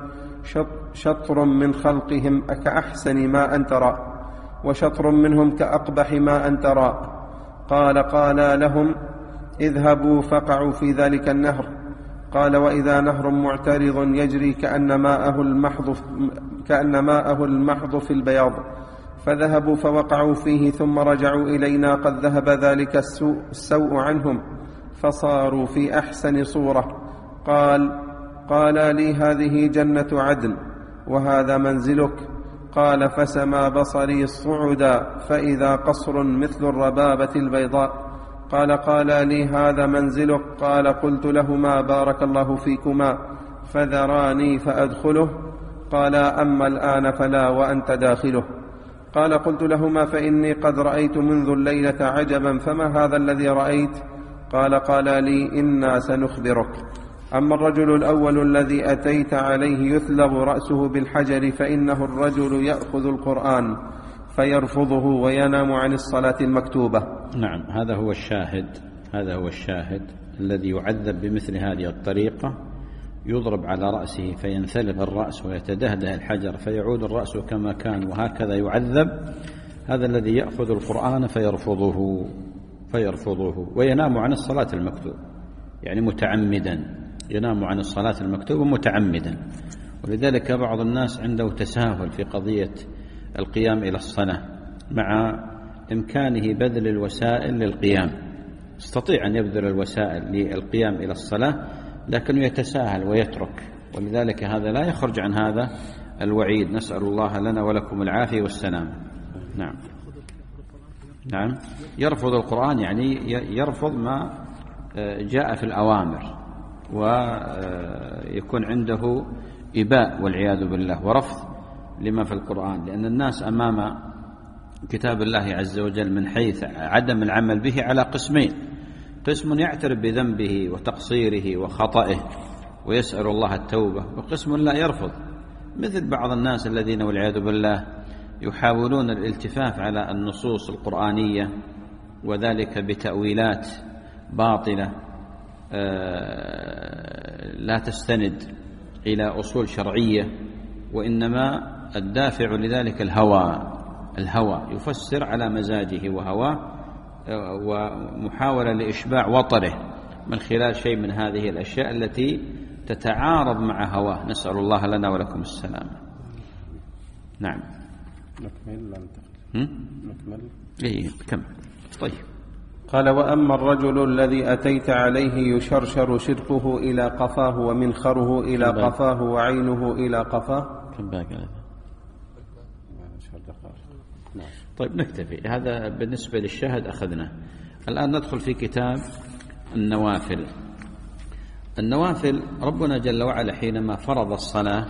شطر من خلقهم كأحسن ما أن ترى وشطر منهم كأقبح ما أن ترى. قال قالا لهم اذهبوا فقعوا في ذلك النهر. قال وإذا نهر معترض يجري كأن ماءه المحض كأن ماءه المحض في البياض فذهبوا فوقعوا فيه ثم رجعوا إلينا قد ذهب ذلك السوء, السوء عنهم فصاروا في أحسن صورة. قال قال لي هذه جنة عدن وهذا منزلك. قال فسما بصري الصعدا فإذا قصر مثل الربابة البيضاء. قال قال لي هذا منزلك. قال قلت لهما بارك الله فيكما فذراني فأدخله. قال أما الآن فلا وأنت داخله. قال قلت لهما فإني قد رأيت منذ الليلة عجبا فما هذا الذي رأيت؟ قال قال لي إنا سنخبرك. أما الرجل الأول الذي أتيت عليه يثلغ رأسه بالحجر فإنه الرجل يأخذ القرآن فيرفضه وينام عن الصلاة المكتوبة. نعم هذا هو الشاهد هذا هو الشاهد الذي يعذب بمثل هذه الطريقة يضرب على رأسه فينثلغ الرأس ويتدهده الحجر فيعود الرأس كما كان وهكذا يعذب. هذا الذي يأخذ القرآن فيرفضه فيرفضه وينام عن الصلاة المكتوبة، يعني متعمدا، ينام عن الصلاة المكتوبة متعمدا. ولذلك بعض الناس عنده تساهل في قضية القيام إلى الصلاة مع إمكانه بذل الوسائل للقيام، يستطيع أن يبذل الوسائل للقيام إلى الصلاة لكنه يتساهل ويترك، ولذلك هذا لا يخرج عن هذا الوعيد. نسأل الله لنا ولكم العافية والسلام. نعم نعم يرفض القرآن يعني يرفض ما جاء في الأوامر، ويكون عنده إباء والعياذ بالله ورفض لما في القرآن، لأن الناس أمام كتاب الله عز وجل من حيث عدم العمل به على قسمين: قسم يعترف بذنبه وتقصيره وخطئه ويسأل الله التوبة، وقسم لا يرفض، مثل بعض الناس الذين والعياذ بالله يحاولون الالتفاف على النصوص القرآنية وذلك بتأويلات باطلة لا تستند إلى أصول شرعية، وإنما الدافع لذلك الهوى الهوى يفسر على مزاجه وهواه، ومحاولة لإشباع وطره من خلال شيء من هذه الأشياء التي تتعارض مع هواه. نسأل الله لنا ولكم السلام. نعم نكمل لا نكمل إيه كم طيب. قال: وأما الرجل الذي أتيت عليه يشرشر شركه إلى قفاه ومنخره إلى قفاه وعينه إلى قفاه. كم باقي هذا؟ طيب نكتفي هذا بالنسبة للشاهد أخذناه. الآن ندخل في كتاب النوافل. النوافل ربنا جل وعلا حينما فرض الصلاة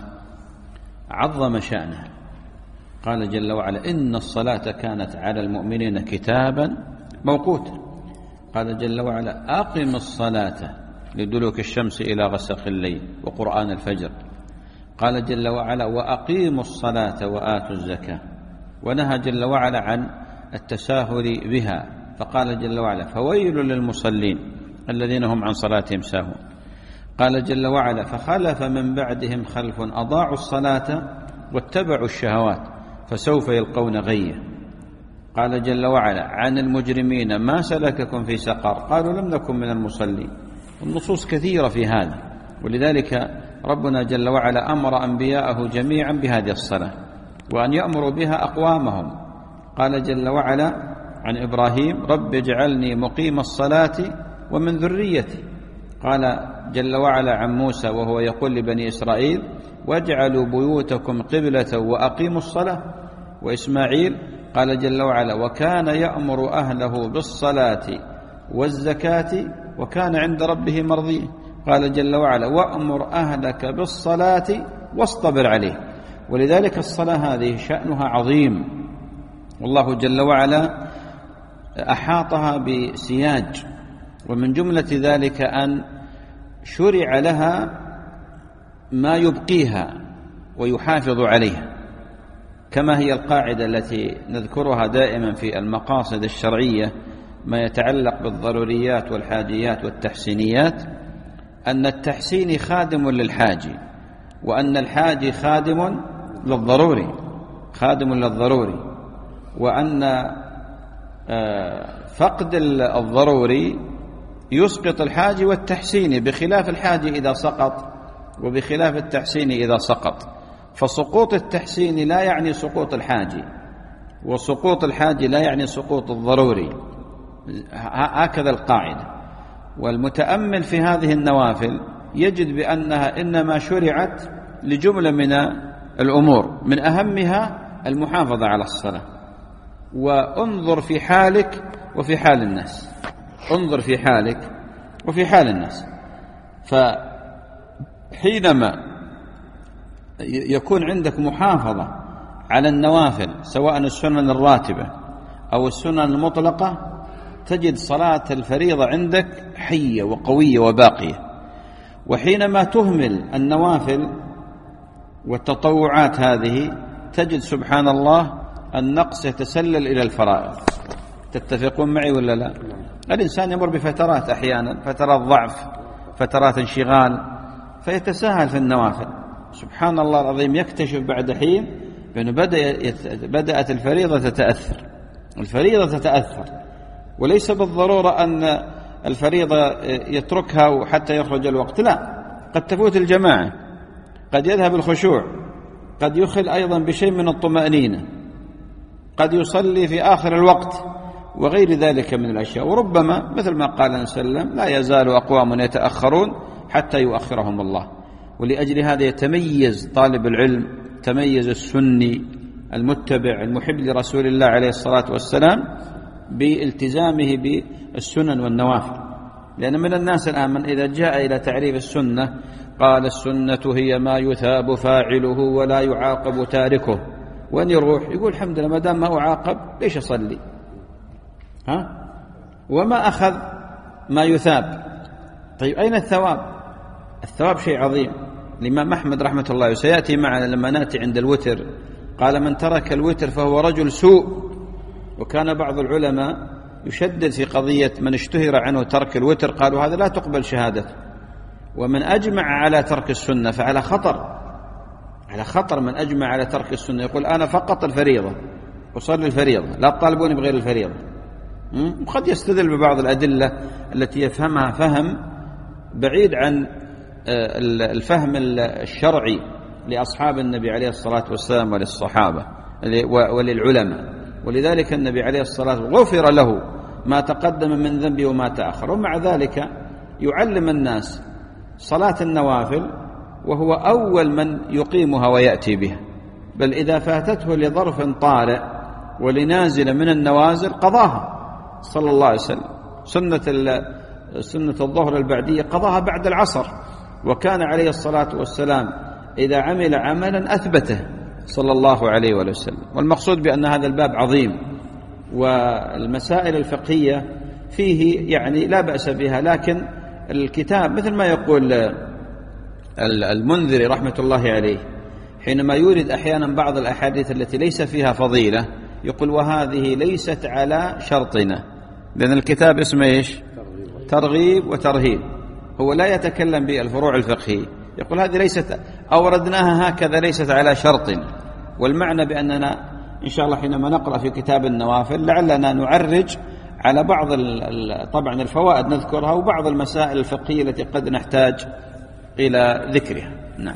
عظم شأنها، قال جل وعلا: إن الصلاة كانت على المؤمنين كتابا موقوتا. قال جل وعلا: أقم الصلاة لدلوك الشمس إلى غسق الليل وقرآن الفجر. قال جل وعلا: وأقيموا الصلاة وآتوا الزكاة. ونهى جل وعلا عن التساهل بها، فقال جل وعلا: فويل للمصلين الذين هم عن صلاتهم ساهون. قال جل وعلا: فخلف من بعدهم خلف أضاعوا الصلاة واتبعوا الشهوات فسوف يلقون غيا. قال جل وعلا عن المجرمين: ما سلككم في سقر؟ قالوا: لم نكن من المصلين. النصوص كثيرة في هذا، ولذلك ربنا جل وعلا أمر أنبياءه جميعا بهذه الصلاة وأن يأمروا بها أقوامهم. قال جل وعلا عن إبراهيم: رب اجعلني مقيم الصلاة ومن ذريتي. قال جل وعلا عن موسى وهو يقول لبني إسرائيل: واجعلوا بيوتكم قبلة وأقيموا الصلاة. وإسماعيل قال جل وعلا: وكان يأمر أهله بالصلاة والزكاة وكان عند ربه مرضيا. قال جل وعلا: وأمر أهلك بالصلاة واصطبر عليه. ولذلك الصلاة هذه شأنها عظيم، والله جل وعلا أحاطها بسياج، ومن جملة ذلك أن شرع لها ما يبقيها ويحافظ عليها، كما هي القاعدة التي نذكرها دائما في المقاصد الشرعية ما يتعلق بالضروريات والحاجيات والتحسينيات، أن التحسين خادم للحاجي، وأن الحاجي خادم للضروري خادم للضروري وأن فقد الضروري يسقط الحاجي والتحسيني، بخلاف الحاجي إذا سقط وبخلاف التحسين إذا سقط. فسقوط التحسين لا يعني سقوط الحاجي، وسقوط الحاجي لا يعني سقوط الضروري، هكذا القاعدة. والمتأمل في هذه النوافل يجد بأنها إنما شرعت لجملة من الأمور، من أهمها المحافظة على الصلاة. وانظر في حالك وفي حال الناس، انظر في حالك وفي حال الناس. فحينما يكون عندك محافظة على النوافل سواء السنن الراتبة أو السنن المطلقة، تجد صلاة الفريضة عندك حية وقوية وباقية. وحينما تهمل النوافل والتطوعات هذه تجد سبحان الله النقص يتسلل إلى الفرائض. تتفقون معي ولا لا؟ الإنسان يمر بفترات، أحيانا فترات ضعف، فترات انشغال، فيتساهل في النوافل. سبحان الله العظيم يكتشف بعد حين بأنه بدأت الفريضة تتأثر الفريضة تتأثر وليس بالضرورة أن الفريضة يتركها حتى يخرج الوقت، لا، قد تفوت الجماعة، قد يذهب الخشوع، قد يخل أيضا بشيء من الطمأنينة، قد يصلي في آخر الوقت وغير ذلك من الأشياء. وربما مثل ما قال النبي صلى الله عليه وسلم: لا يزال أقوام يتأخرون حتى يؤخرهم الله. ولأجل هذا يتميز طالب العلم، تميز السني المتبع المحب لرسول الله عليه الصلاة والسلام بالتزامه بالسنن والنوافل. لأن من الناس الآن من إذا جاء إلى تعريف السنة قال: السنة هي ما يثاب فاعله ولا يعاقب تاركه. وين يروح؟ يقول: الحمد لله ما دام ما أعاقب ليش أصلي؟ ها؟ وما أخذ ما يثاب. طيب أين الثواب؟ الثواب شيء عظيم. الإمام أحمد رحمة الله وسيأتي معنا لما نأتي عند الوتر قال: من ترك الوتر فهو رجل سوء. وكان بعض العلماء يشدد في قضية من اشتهر عنه ترك الوتر، قالوا هذا لا تقبل شهادته. ومن أجمع على ترك السنة فعلى خطر، على خطر من أجمع على ترك السنة، يقول: أنا فقط الفريضة أصلي الفريضة، لا تطالبوني بغير الفريضة. وقد يستدل ببعض الأدلة التي يفهمها فهم بعيد عن الفهم الشرعي لأصحاب النبي عليه الصلاة والسلام وللصحابة وللعلماء. ولذلك النبي عليه الصلاة والسلام غفر له ما تقدم من ذنبه وما تأخر، ومع ذلك يعلم الناس صلاة النوافل وهو أول من يقيمها ويأتي بها. بل إذا فاتته لظرف طارئ ولنازل من النوازل قضاها صلى الله عليه وسلم. سنة سنة الظهر البعدية قضاها بعد العصر، وكان عليه الصلاة والسلام إذا عمل عملا أثبته صلى الله عليه وسلم. والمقصود بأن هذا الباب عظيم، والمسائل الفقهية فيه يعني لا بأس بها، لكن الكتاب مثل ما يقول المنذري رحمة الله عليه حينما يورد أحيانا بعض الأحاديث التي ليس فيها فضيلة يقول: وهذه ليست على شرطنا. لأن الكتاب اسمه إيش؟ ترغيب وترهيب. هو لا يتكلم بالفروع الفقهية، يقول هذه ليست أوردناها هكذا ليست على شرط. والمعنى بأننا إن شاء الله حينما نقرأ في كتاب النوافل لعلنا نعرج على بعض طبعا الفوائد نذكرها وبعض المسائل الفقهية التي قد نحتاج إلى ذكرها. نعم.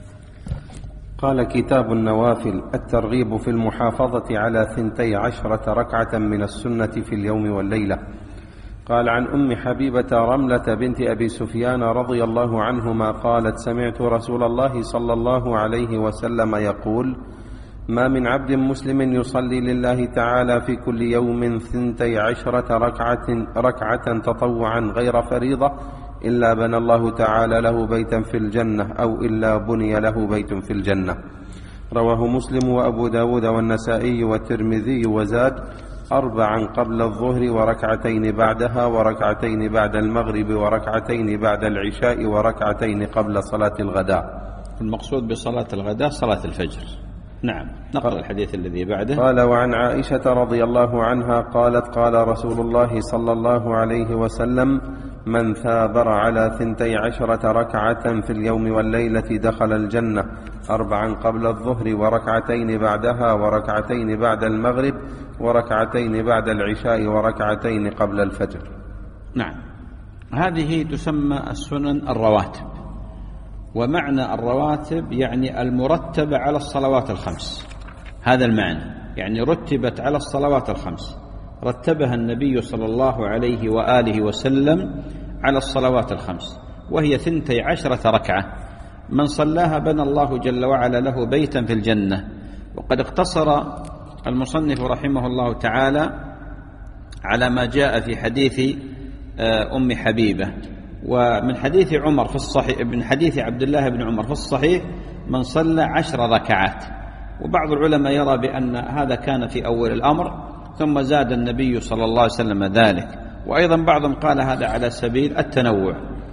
قال: كتاب النوافل: الترغيب في المحافظة على ثنتي عشرة ركعة من السنة في اليوم والليلة. قال: عن أم حبيبة رملة بنت أبي سفيان رضي الله عنهما قالت: سمعت رسول الله صلى الله عليه وسلم يقول: ما من عبد مسلم يصلي لله تعالى في كل يوم ثنتي عشرة ركعة, ركعة تطوعا غير فريضة إلا بنى الله تعالى له بيتا في الجنة أو إلا بني له بيت في الجنة. رواه مسلم وأبو داود والنسائي والترمذي، وزاد: أربعا قبل الظهر وركعتين بعدها وركعتين بعد المغرب وركعتين بعد العشاء وركعتين قبل صلاة الغداء. المقصود بصلاة الغداء صلاة الفجر. نعم. نقرأ الحديث الذي بعده. قال: وعن عائشة رضي الله عنها قالت: قال رسول الله صلى الله عليه وسلم: من ثابر على ثنتي عشرة ركعة في اليوم والليلة دخل الجنة، أربعا قبل الظهر وركعتين بعدها وركعتين بعد المغرب وركعتين بعد العشاء وركعتين قبل الفجر. نعم. هذه تسمى السنن الرواتب. ومعنى الرواتب يعني المرتبة على الصلوات الخمس، هذا المعنى، يعني رتبت على الصلوات الخمس، رتبها النبي صلى الله عليه وآله وسلم على الصلوات الخمس، وهي ثنتي عشرة ركعة. من صلاها بنى الله جل وعلا له بيتا في الجنة. وقد اقتصر المصنف رحمه الله تعالى على ما جاء في حديث أم حبيبة، ومن حديث عمر في الصحيح، من حديث عبد الله بن عمر في الصحيح: من صلى عشر ركعات. وبعض العلماء يرى بأن هذا كان في أول الأمر ثم زاد النبي صلى الله عليه وسلم ذلك، وأيضا بعضهم قال هذا على سبيل التنوع.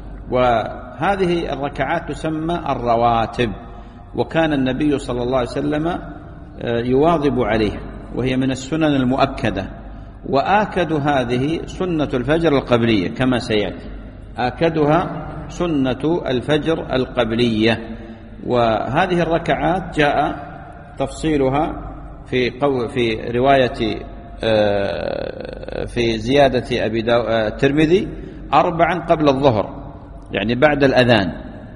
وهذه الركعات تسمى الرواتب، وكان النبي صلى الله عليه وسلم يواظب عليها، وهي من السنن المؤكدة. وآكد هذه سنة الفجر القبلية كما سيأتي، آكدها سنة الفجر القبلية. وهذه الركعات جاء تفصيلها في قو في رواية في زيادة أبي الترمذي أربعا قبل الظهر يعني بعد الأذان،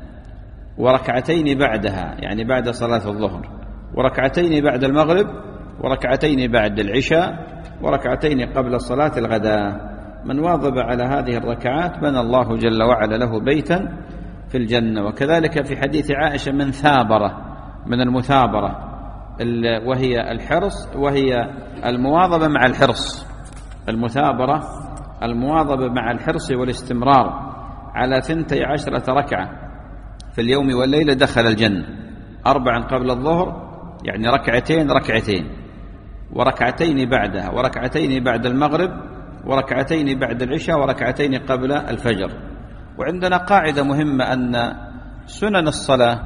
وركعتين بعدها يعني بعد صلاة الظهر، وركعتين بعد المغرب، وركعتين بعد العشاء، وركعتين قبل صلاة الغداء. من واظب على هذه الركعات بنى الله جل وعلا له بيتا في الجنة. وكذلك في حديث عائشة من ثابرة، من المثابرة وهي الحرص، وهي المواظبة مع الحرص. المثابرة المواظبة مع الحرص والاستمرار على ثنتي عشرة ركعة في اليوم والليلة دخل الجنة. أربعا قبل الظهر يعني ركعتين ركعتين، وركعتين بعدها، وركعتين بعد المغرب، وركعتين بعد العشاء، وركعتين قبل الفجر. وعندنا قاعدة مهمة أن سنن الصلاة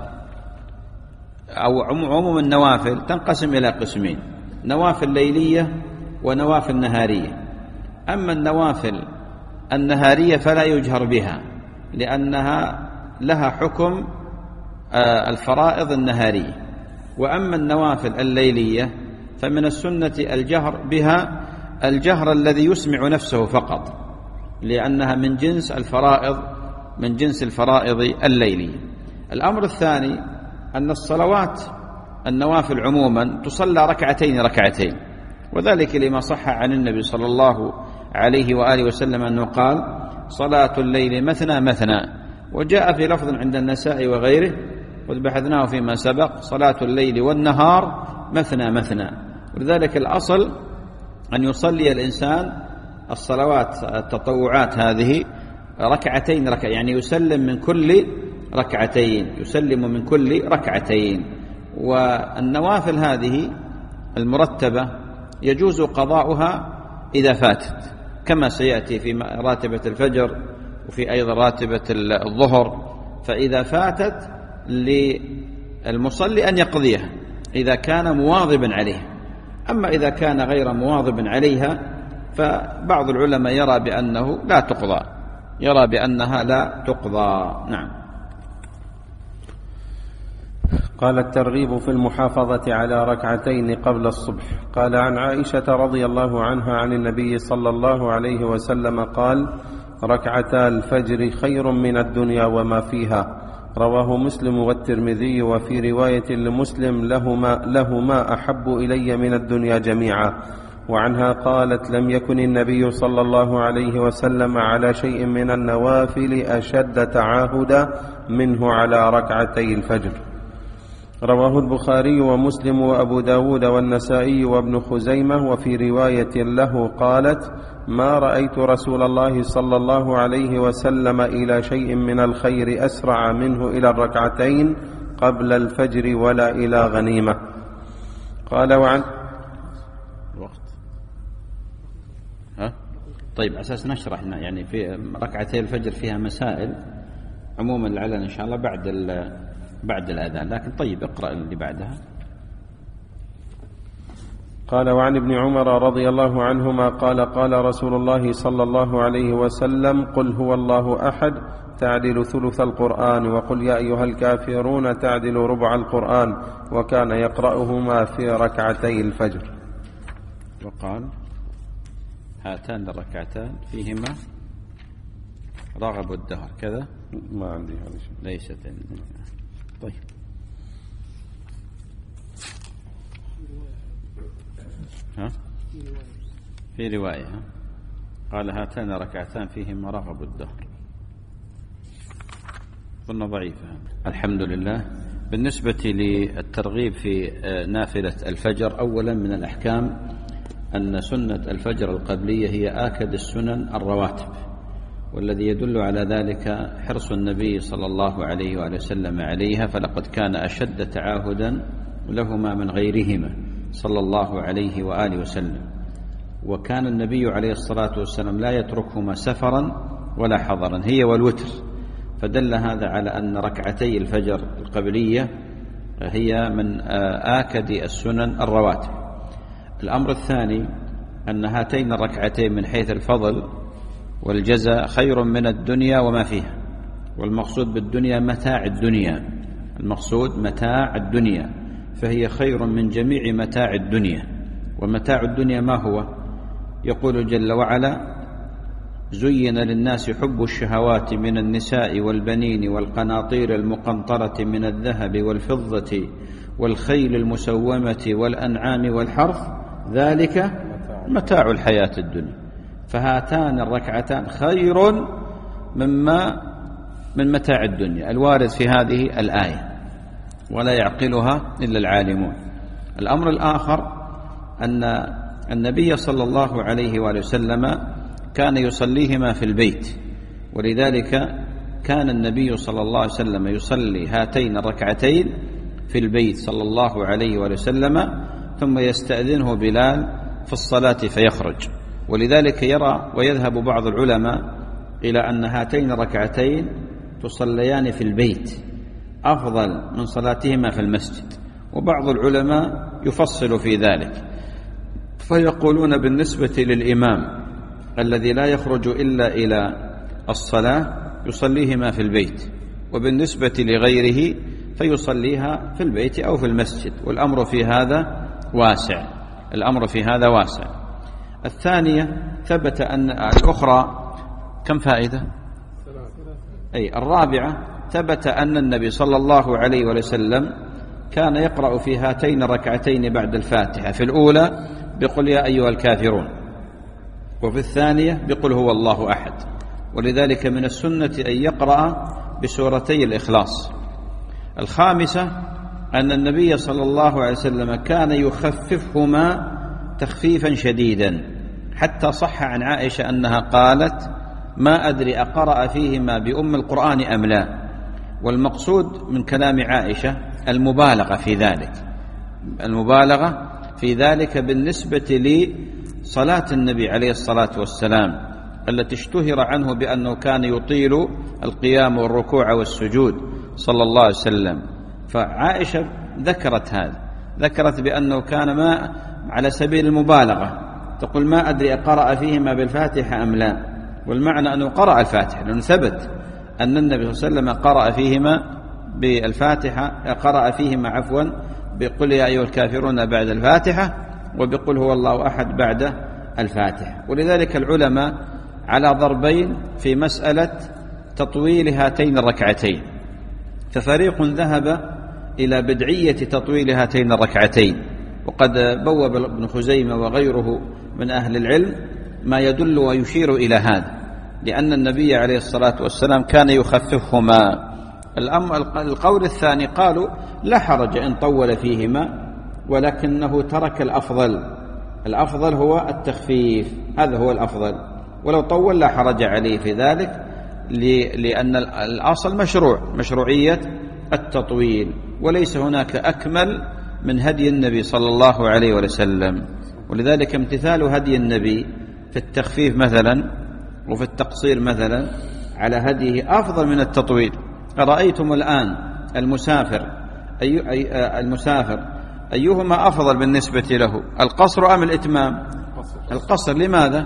أو عموم النوافل تنقسم إلى قسمين: نوافل ليلية ونوافل نهارية. أما النوافل النهارية فلا يجهر بها لأنها لها حكم الفرائض النهارية، وأما النوافل الليلية فمن السنة الجهر بها الجهر الذي يسمع نفسه فقط، لأنها من جنس الفرائض من جنس الفرائض الليلية. الأمر الثاني أن الصلوات النوافل عموما تصلى ركعتين ركعتين، وذلك لما صح عن النبي صلى الله عليه وآله وسلم أنه قال: صلاة الليل مثنى مثنى. وجاء في لفظ عند النساء وغيره قد بحثناه فيما سبق: صلاة الليل والنهار مثنى مثنى. ولذلك الأصل أن يصلي الإنسان الصلوات التطوعات هذه ركعتين ركع يعني يسلم من كل ركعتين يسلم من كل ركعتين. والنوافل هذه المرتبة يجوز قضاؤها إذا فاتت، كما سيأتي في راتبة الفجر وفي أيضا راتبة الظهر. فإذا فاتت للمصلي أن يقضيها إذا كان مواظبا عليها. أما إذا كان غير مواظب عليها فبعض العلماء يرى بأنه لا تقضى يرى بأنها لا تقضى. نعم. قال: الترغيب في المحافظة على ركعتين قبل الصبح. قال: عن عائشة رضي الله عنها عن النبي صلى الله عليه وسلم قال: ركعتا الفجر خير من الدنيا وما فيها. رواه مسلم والترمذي، وفي رواية لمسلم: لهما, لهما أحب إلي من الدنيا جميعا. وعنها قالت: لم يكن النبي صلى الله عليه وسلم على شيء من النوافل أشد تعاهدا منه على ركعتي الفجر. رواه البخاري ومسلم وأبو داود والنسائي وابن خزيمة. وفي رواية له قالت: ما رأيت رسول الله صلى الله عليه وسلم إلى شيء من الخير أسرع منه إلى الركعتين قبل الفجر ولا إلى غنيمة. قال: وعن الوقت ها؟ طيب، أساس نشرح يعني في ركعتي الفجر فيها مسائل عموما لعلنا إن شاء الله بعد بعد الأذان، لكن طيب اقرأ اللي بعدها. قال: وعن ابن عمر رضي الله عنهما قال: قال رسول الله صلى الله عليه وسلم: قل هو الله أحد تعدل ثلث القرآن، وقل يا أيها الكافرون تعدل ربع القرآن، وكان يقرأهما في ركعتي الفجر. وقال: هاتان الركعتان فيهما رغب الدهر كذا. ما عندي هذا شيء، ليست عندي. طيب. ها؟ في رواية ها؟ قال: هاتان ركعتان فيهما رغب الدهر. قلنا ضعيفة. الحمد لله. بالنسبة للترغيب في نافلة الفجر، أولا من الأحكام أن سنة الفجر القبلية هي آكد السنن الرواتب، والذي يدل على ذلك حرص النبي صلى الله عليه وآله وسلم عليها، فلقد كان أشد تعاهدا لهما من غيرهما صلى الله عليه وآله وسلم. وكان النبي عليه الصلاة والسلام لا يتركهما سفرا ولا حضرا، هي والوتر. فدل هذا على أن ركعتي الفجر القبلية هي من آكد السنن الرواتب. الأمر الثاني أن هاتين الركعتين من حيث الفضل والجزاء خير من الدنيا وما فيها. والمقصود بالدنيا متاع الدنيا المقصود متاع الدنيا فهي خير من جميع متاع الدنيا. ومتاع الدنيا ما هو؟ يقول جل وعلا: زين للناس حب الشهوات من النساء والبنين والقناطير المقنطرة من الذهب والفضة والخيل المسومة والأنعام والحرث ذلك متاع الحياة الدنيا. فهاتان الركعتان خير مما من متاع الدنيا الوارد في هذه الآية، ولا يعقلها إلا العالمون. الأمر الآخر أن النبي صلى الله عليه وآله وسلم كان يصليهما في البيت، ولذلك كان النبي صلى الله عليه وسلم يصلي هاتين الركعتين في البيت صلى الله عليه وآله وسلم، ثم يستأذنه بلال في الصلاة فيخرج. ولذلك يرى ويذهب بعض العلماء إلى أن هاتين الركعتين تصليان في البيت أفضل من صلاتهما في المسجد، وبعض العلماء يفصل في ذلك فيقولون بالنسبة للإمام الذي لا يخرج إلا إلى الصلاة يصليهما في البيت، وبالنسبة لغيره فيصليها في البيت أو في المسجد، والأمر في هذا واسع الأمر في هذا واسع. الثانية ثبت أن الأخرى كم فائدة؟ أي الرابعة ثبت أن النبي صلى الله عليه وسلم كان يقرأ في هاتين الركعتين بعد الفاتحة، في الأولى بقل يا أيها الكافرون، وفي الثانية بقل هو الله أحد. ولذلك من السنة أن يقرأ بسورتي الإخلاص. الخامسة أن النبي صلى الله عليه وسلم كان يخففهما تخفيفا شديدا، حتى صح عن عائشة أنها قالت: ما أدري أقرأ فيهما بأم القرآن أم لا. والمقصود من كلام عائشة المبالغة في ذلك، المبالغة في ذلك بالنسبة لصلاة النبي عليه الصلاة والسلام التي اشتهر عنه بأنه كان يطيل القيام والركوع والسجود صلى الله عليه وسلم. فعائشة ذكرت هذا، ذكرت بأنه كان ما على سبيل المبالغة، تقول: ما أدري أقرأ فيهما بالفاتحة أم لا. والمعنى أنه قرأ الفاتحة، لأنه ثبت أن النبي صلى الله عليه وسلم قرأ فيهما بالفاتحة، قرأ فيهما عفوا بقل يا أيها الكافرون بعد الفاتحة، وبقل هو الله أحد بعد الفاتحة. ولذلك العلماء على ضربين في مسألة تطويل هاتين الركعتين، ففريق ذهب إلى بدعية تطويل هاتين الركعتين، وقد بوب ابن خزيمة وغيره من أهل العلم ما يدل ويشير إلى هذا، لأن النبي عليه الصلاة والسلام كان يخففهما. القول الثاني قالوا: لا حرج إن طول فيهما، ولكنه ترك الأفضل، الأفضل هو التخفيف، هذا هو الأفضل، ولو طول لا حرج عليه في ذلك، لأن الأصل مشروع مشروعية التطويل، وليس هناك أكمل من هدي النبي صلى الله عليه وسلم. ولذلك امتثال هدي النبي في التخفيف مثلا وفي التقصير مثلا على هديه أفضل من التطويل. أرأيتم الآن المسافر أي أي المسافر أيهما أفضل بالنسبة له، القصر أم الإتمام؟ القصر. لماذا؟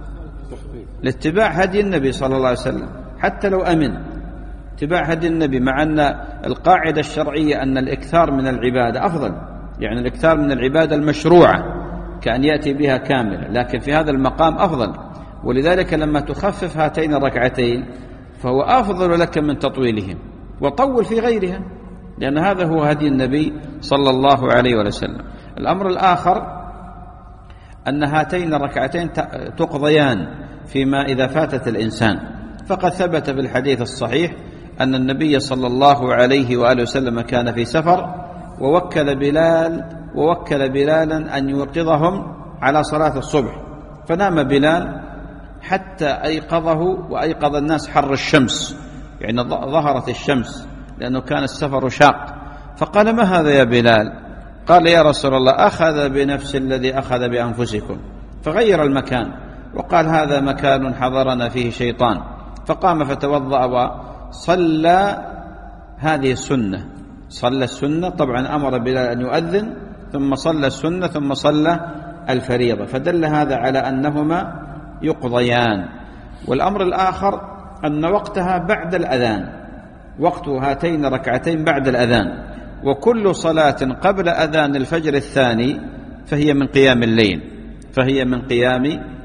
لاتباع هدي النبي صلى الله عليه وسلم، حتى لو أمن اتباع هدي النبي، مع أن القاعدة الشرعية أن الإكثار من العبادة أفضل، يعني الإكثار من العبادة المشروعة كأن يأتي بها كاملة، لكن في هذا المقام أفضل. ولذلك لما تخفف هاتين الركعتين فهو أفضل لك من تطويلهم، وطول في غيرها، لأن هذا هو هدي النبي صلى الله عليه وسلم. الأمر الآخر أن هاتين الركعتين تقضيان فيما إذا فاتت الإنسان، فقد ثبت في الحديث الصحيح أن النبي صلى الله عليه وآله وسلم كان في سفر، ووكل بلال ووكل بلالا أن يوقظهم على صلاة الصبح، فنام بلال حتى أيقظه وأيقظ الناس حر الشمس، يعني ظهرت الشمس لأنه كان السفر شاق. فقال: ما هذا يا بلال؟ قال: يا رسول الله، أخذ بنفس الذي أخذ بأنفسكم، فغير المكان وقال: هذا مكان حضرنا فيه شيطان. فقام فتوضأ وصلى هذه السنة، صلى السنة، طبعا أمر بلال أن يؤذن ثم صلى السنة ثم صلى الفريضة، فدل هذا على أنهما يقضيان. والأمر الآخر أن وقتها بعد الأذان، وقت هاتين ركعتين بعد الأذان، وكل صلاة قبل أذان الفجر الثاني فهي من قيام الليل، فهي من قيام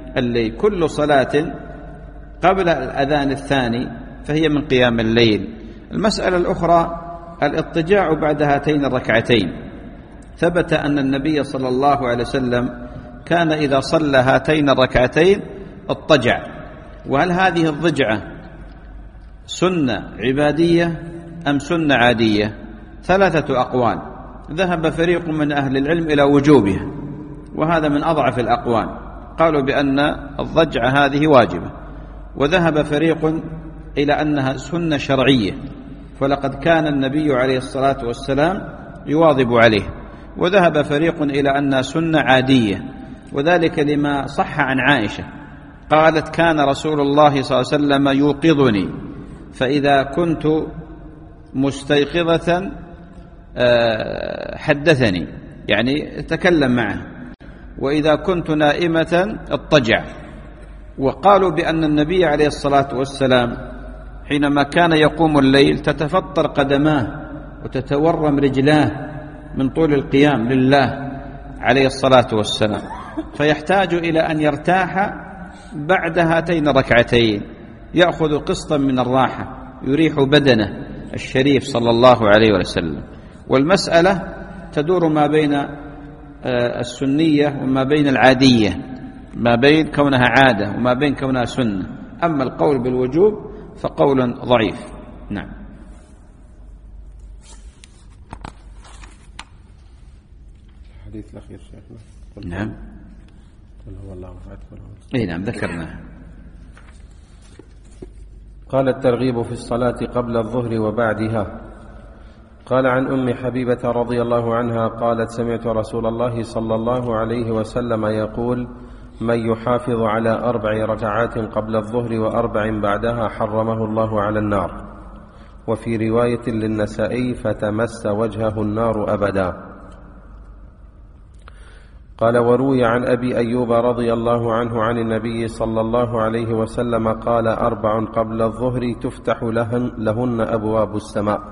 الليل. كل صلاة قبل الأذان الثاني فهي من قيام الليل. المسألة الأخرى الاضطجاع بعد هاتين الركعتين. ثبت أن النبي صلى الله عليه وسلم كان إذا صلى هاتين الركعتين اضطجع. وهل هذه الضجعة سنة عبادية أم سنة عادية؟ ثلاثة أقوال. ذهب فريق من أهل العلم إلى وجوبها، وهذا من أضعف الأقوال، قالوا بأن الضجعة هذه واجبة. وذهب فريق إلى أنها سنة شرعية، فلقد كان النبي عليه الصلاة والسلام يواظب عليه. وذهب فريق إلى أنها سنة عادية، وذلك لما صح عن عائشة قالت كان رسول الله صلى الله عليه وسلم يوقظني فإذا كنت مستيقظة حدثني، يعني تكلم معه، وإذا كنت نائمة اضطجع. وقالوا بأن النبي عليه الصلاة والسلام حينما كان يقوم الليل تتفطر قدماه وتتورم رجلاه من طول القيام لله عليه الصلاة والسلام، فيحتاج إلى أن يرتاح بعد هاتين الركعتين، يأخذ قسطا من الراحة يريح بدنه الشريف صلى الله عليه وسلم. والمسألة تدور ما بين السنية وما بين العادية، ما بين كونها عادة وما بين كونها سنة. أما القول بالوجوب فقول ضعيف. نعم. الحديث الأخير شيخنا. نعم. قل هو الله أحد. إيه نعم ذكرناه. قال الترغيب في الصلاة قبل الظهر وبعدها. قال عن أم حبيبة رضي الله عنها قالت سمعت رسول الله صلى الله عليه وسلم يقول من يحافظ على أربع ركعات قبل الظهر وأربع بعدها حرمه الله على النار. وفي رواية للنسائي فتمس وجهه النار أبدا. قال وروي عن أبي أيوب رضي الله عنه عن النبي صلى الله عليه وسلم قال أربع قبل الظهر تفتح لهن, لهن أبواب السماء.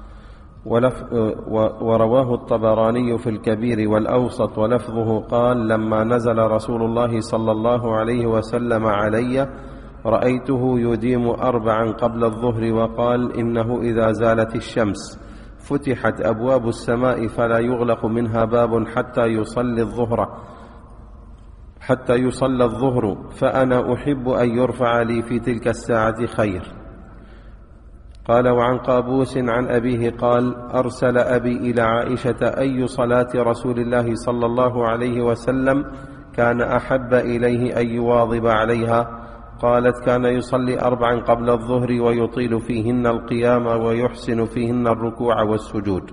ورواه الطبراني في الكبير والأوسط ولفظه قال لما نزل رسول الله صلى الله عليه وسلم علي رأيته يديم أربعا قبل الظهر وقال إنه إذا زالت الشمس فتحت أبواب السماء فلا يغلق منها باب حتى يصلي الظهر حتى يصلى الظهر فأنا أحب أن يرفع لي في تلك الساعة خير. قال وعن قابوس عن أبيه قال أرسل أبي إلى عائشة أي صلاة رسول الله صلى الله عليه وسلم كان أحب إليه أن يواظب عليها؟ قالت كان يصلي أربعا قبل الظهر ويطيل فيهن القيام ويحسن فيهن الركوع والسجود.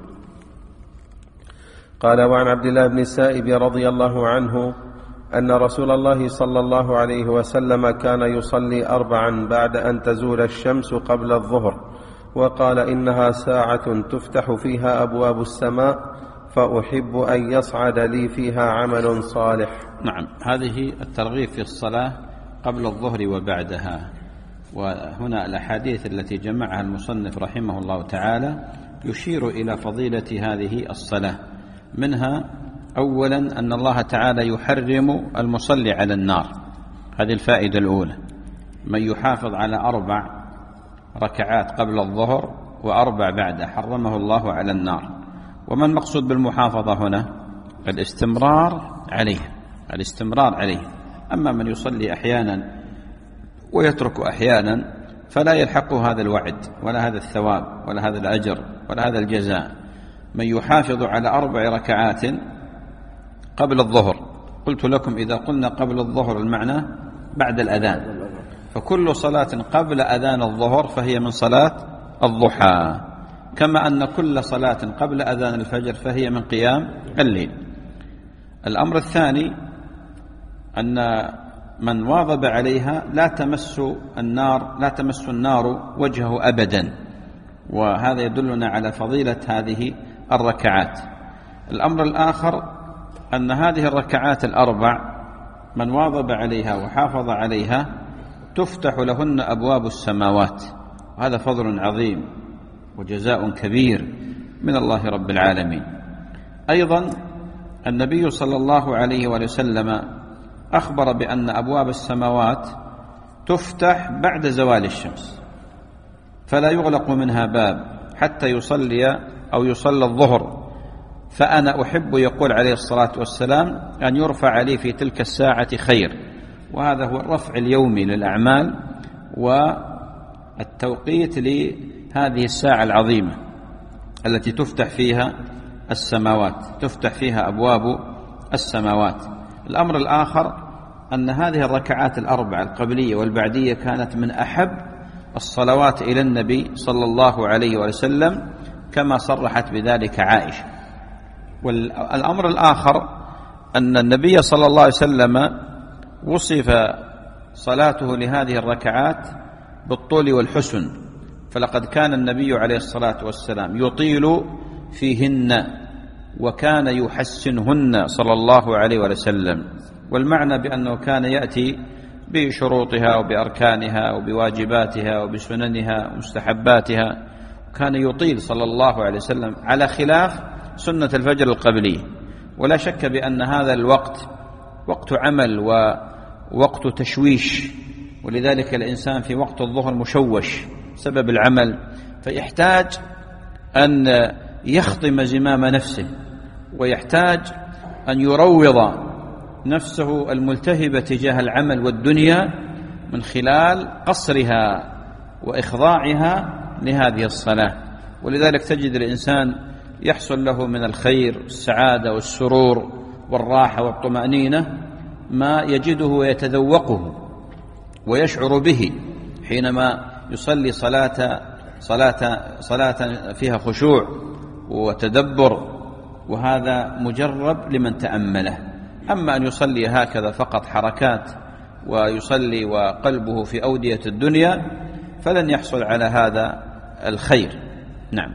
قال وعن عبد الله بن السائب رضي الله عنه أن رسول الله صلى الله عليه وسلم كان يصلي أربعا بعد أن تزول الشمس قبل الظهر وقال إنها ساعة تفتح فيها أبواب السماء فأحب أن يصعد لي فيها عمل صالح. نعم. هذه الترغيب في الصلاة قبل الظهر وبعدها. وهنا الأحاديث التي جمعها المصنف رحمه الله تعالى يشير إلى فضيلة هذه الصلاة. منها أولا أن الله تعالى يحرم المصلي على النار، هذه الفائدة الأولى. من يحافظ على أربع ركعات قبل الظهر وأربع بعده حرمه الله على النار. وما المقصود بالمحافظة هنا؟ الاستمرار عليه، الاستمرار عليه. أما من يصلي أحيانا ويترك أحيانا فلا يلحق هذا الوعد ولا هذا الثواب ولا هذا الأجر ولا هذا الجزاء. من يحافظ على أربع ركعات قبل الظهر، قلت لكم إذا قلنا قبل الظهر المعنى بعد الأذان، فكل صلاة قبل أذان الظهر فهي من صلاة الضحى، كما أن كل صلاة قبل أذان الفجر فهي من قيام الليل. الأمر الثاني أن من واظب عليها لا تمس النار لا تمس النار وجهه أبدا، وهذا يدلنا على فضيلة هذه الركعات. الأمر الآخر أن هذه الركعات الأربع من واظب عليها وحافظ عليها تفتح لهن أبواب السماوات، وهذا فضل عظيم وجزاء كبير من الله رب العالمين. أيضا النبي صلى الله عليه وسلم أخبر بأن أبواب السماوات تفتح بعد زوال الشمس، فلا يغلق منها باب حتى يصلي أو يصلى الظهر، فأنا أحب يقول عليه الصلاة والسلام أن يرفع لي في تلك الساعة خير. وهذا هو الرفع اليومي للأعمال والتوقيت لهذه الساعة العظيمة التي تفتح فيها السماوات، تفتح فيها أبواب السماوات. الأمر الآخر أن هذه الركعات الأربع القبلية والبعدية كانت من أحب الصلوات إلى النبي صلى الله عليه وسلم كما صرحت بذلك عائشة. والأمر الآخر أن النبي صلى الله عليه وسلم وصف صلاته لهذه الركعات بالطول والحسن، فلقد كان النبي عليه الصلاة والسلام يطيل فيهن وكان يحسنهن صلى الله عليه وسلم. والمعنى بأنه كان يأتي بشروطها وبأركانها وبواجباتها وبسننها ومستحباتها، كان يطيل صلى الله عليه وسلم على خلاف سنة الفجر القبلية. ولا شك بأن هذا الوقت وقت عمل ووقت تشويش، ولذلك الإنسان في وقت الظهر مشوش سبب العمل، فيحتاج أن يخضم زمام نفسه، ويحتاج أن يروض نفسه الملتهبة تجاه العمل والدنيا من خلال قصرها وإخضاعها لهذه الصلاة. ولذلك تجد الإنسان يحصل له من الخير والسعادة والسرور والراحة والطمأنينة ما يجده ويتذوقه ويشعر به حينما يصلي صلاة صلاة صلاة فيها خشوع وتدبر، وهذا مجرب لمن تأمله. أما أن يصلي هكذا فقط حركات ويصلي وقلبه في أودية الدنيا فلن يحصل على هذا الخير. نعم،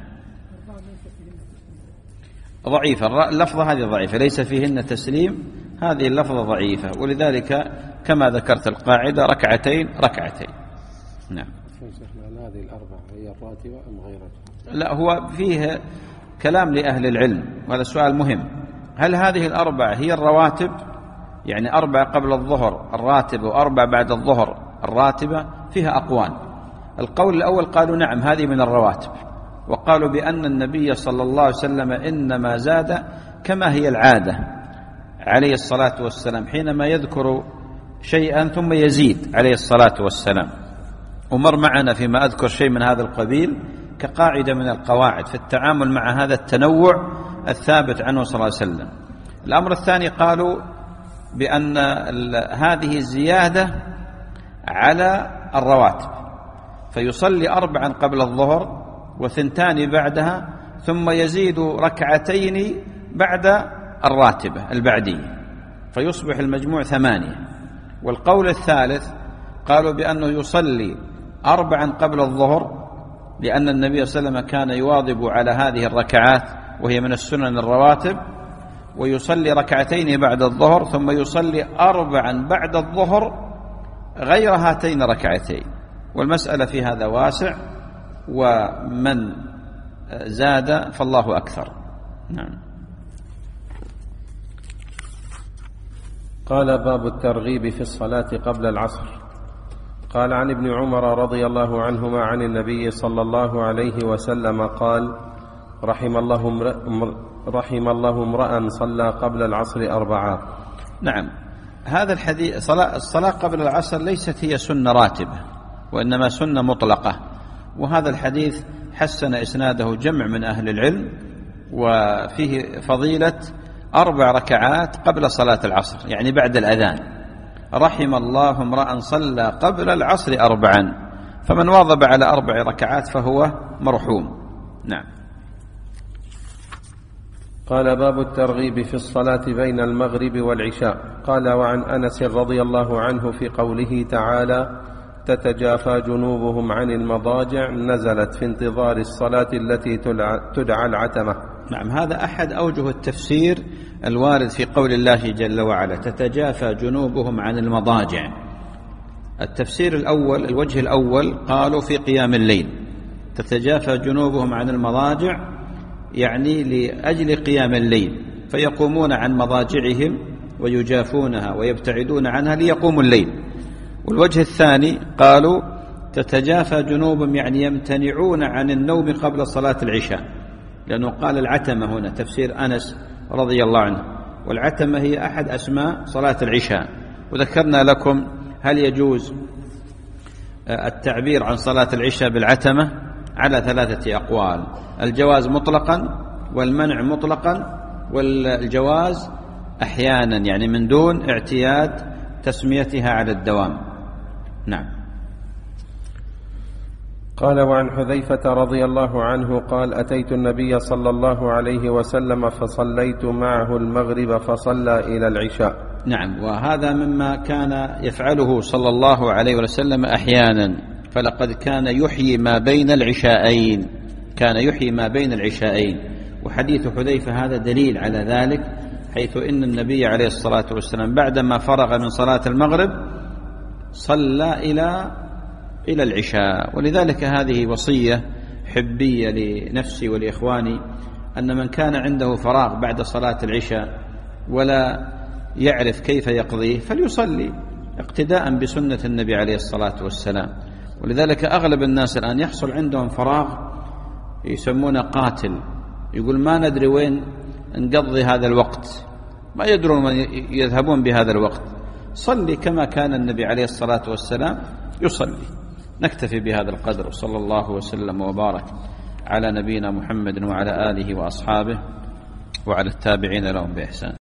ضعيفة اللفظة هذه، ضعيفة ليس فيهن تسليم، هذه اللفظة ضعيفة، ولذلك كما ذكرت القاعدة ركعتين ركعتين. نعم. هذه الأربعة هي الراتبة أم غيرها؟ لا، هو فيه كلام لأهل العلم، وهذا سؤال مهم. هل هذه الأربعة هي الرواتب؟ يعني أربعة قبل الظهر الراتبة وأربعة بعد الظهر الراتبة؟ فيها أقوال. القول الأول قالوا نعم هذه من الرواتب، وقالوا بأن النبي صلى الله عليه وسلم إنما زاد كما هي العادة عليه الصلاة والسلام، حينما يذكر شيئا ثم يزيد عليه الصلاة والسلام. ومر معنا فيما أذكر شيء من هذا القبيل كقاعدة من القواعد في التعامل مع هذا التنوع الثابت عنه صلى الله عليه وسلم. الأمر الثاني قالوا بأن هذه الزيادة على الرواتب، فيصلي أربعا قبل الظهر وثنتان بعدها، ثم يزيد ركعتين بعد الراتبة البعدية، فيصبح المجموع ثمانية. والقول الثالث قالوا بأنه يصلي أربعا قبل الظهر، لأن النبي صلى الله عليه وسلم كان يواظب على هذه الركعات وهي من السنن الرواتب، ويصلي ركعتين بعد الظهر، ثم يصلي أربعا بعد الظهر غير هاتين ركعتين. والمسألة في هذا واسع، ومن زاد فالله أكثر. نعم. قال باب الترغيب في الصلاة قبل العصر. قال عن ابن عمر رضي الله عنهما عن النبي صلى الله عليه وسلم قال رحم الله امرأ رحم الله امرأ صلى قبل العصر أربعة. نعم، هذا الحديث صلاة الصلاة قبل العصر ليست هي سنة راتبة، وإنما سنة مطلقة. وهذا الحديث حسن إسناده جمع من أهل العلم، وفيه فضيلة أربع ركعات قبل صلاة العصر، يعني بعد الأذان. رحم الله امرأ صلى قبل العصر أربعا، فمن واظب على أربع ركعات فهو مرحوم. نعم. قال باب الترغيب في الصلاة بين المغرب والعشاء. قال وعن أنس رضي الله عنه في قوله تعالى تتجافى جنوبهم عن المضاجع نزلت في انتظار الصلاة التي تدعى العتمة. نعم، هذا أحد أوجه التفسير الوارد في قول الله جل وعلا تتجافى جنوبهم عن المضاجع. التفسير الأول، الوجه الأول، قالوا في قيام الليل تتجافى جنوبهم عن المضاجع، يعني لأجل قيام الليل، فيقومون عن مضاجعهم ويجافونها ويبتعدون عنها ليقوموا الليل. والوجه الثاني قالوا تتجافى جنوبهم يعني يمتنعون عن النوم قبل صلاة العشاء، لأنه قال العتمة هنا تفسير أنس رضي الله عنه، والعتمة هي أحد أسماء صلاة العشاء. وذكرنا لكم هل يجوز التعبير عن صلاة العشاء بالعتمة على ثلاثة أقوال: الجواز مطلقا، والمنع مطلقا، والجواز أحيانا يعني من دون اعتياد تسميتها على الدوام. نعم. قال: وعن حذيفة رضي الله عنه قال: أتيت النبي صلى الله عليه وسلم فصليت معه المغرب فصلى إلى العشاء. نعم، وهذا مما كان يفعله صلى الله عليه وسلم أحيانا، فلقد كان يحيي ما بين العشاءين، كان يحيي ما بين العشاءين. وحديث حذيفة هذا دليل على ذلك، حيث إن النبي عليه الصلاة والسلام بعدما فرغ من صلاة المغرب صلى إلى إلى العشاء. ولذلك هذه وصية حبية لنفسي ولإخواني، أن من كان عنده فراغ بعد صلاة العشاء ولا يعرف كيف يقضيه فليصلي اقتداء بسنة النبي عليه الصلاة والسلام. ولذلك أغلب الناس الآن يحصل عندهم فراغ يسمونه قاتل، يقول ما ندري وين نقضي هذا الوقت، ما يدرون من يذهبون بهذا الوقت. صلي كما كان النبي عليه الصلاة والسلام يصلي. نكتفي بهذا القدر، وصلى الله وسلم وبارك على نبينا محمد وعلى آله وأصحابه وعلى التابعين لهم بإحسان.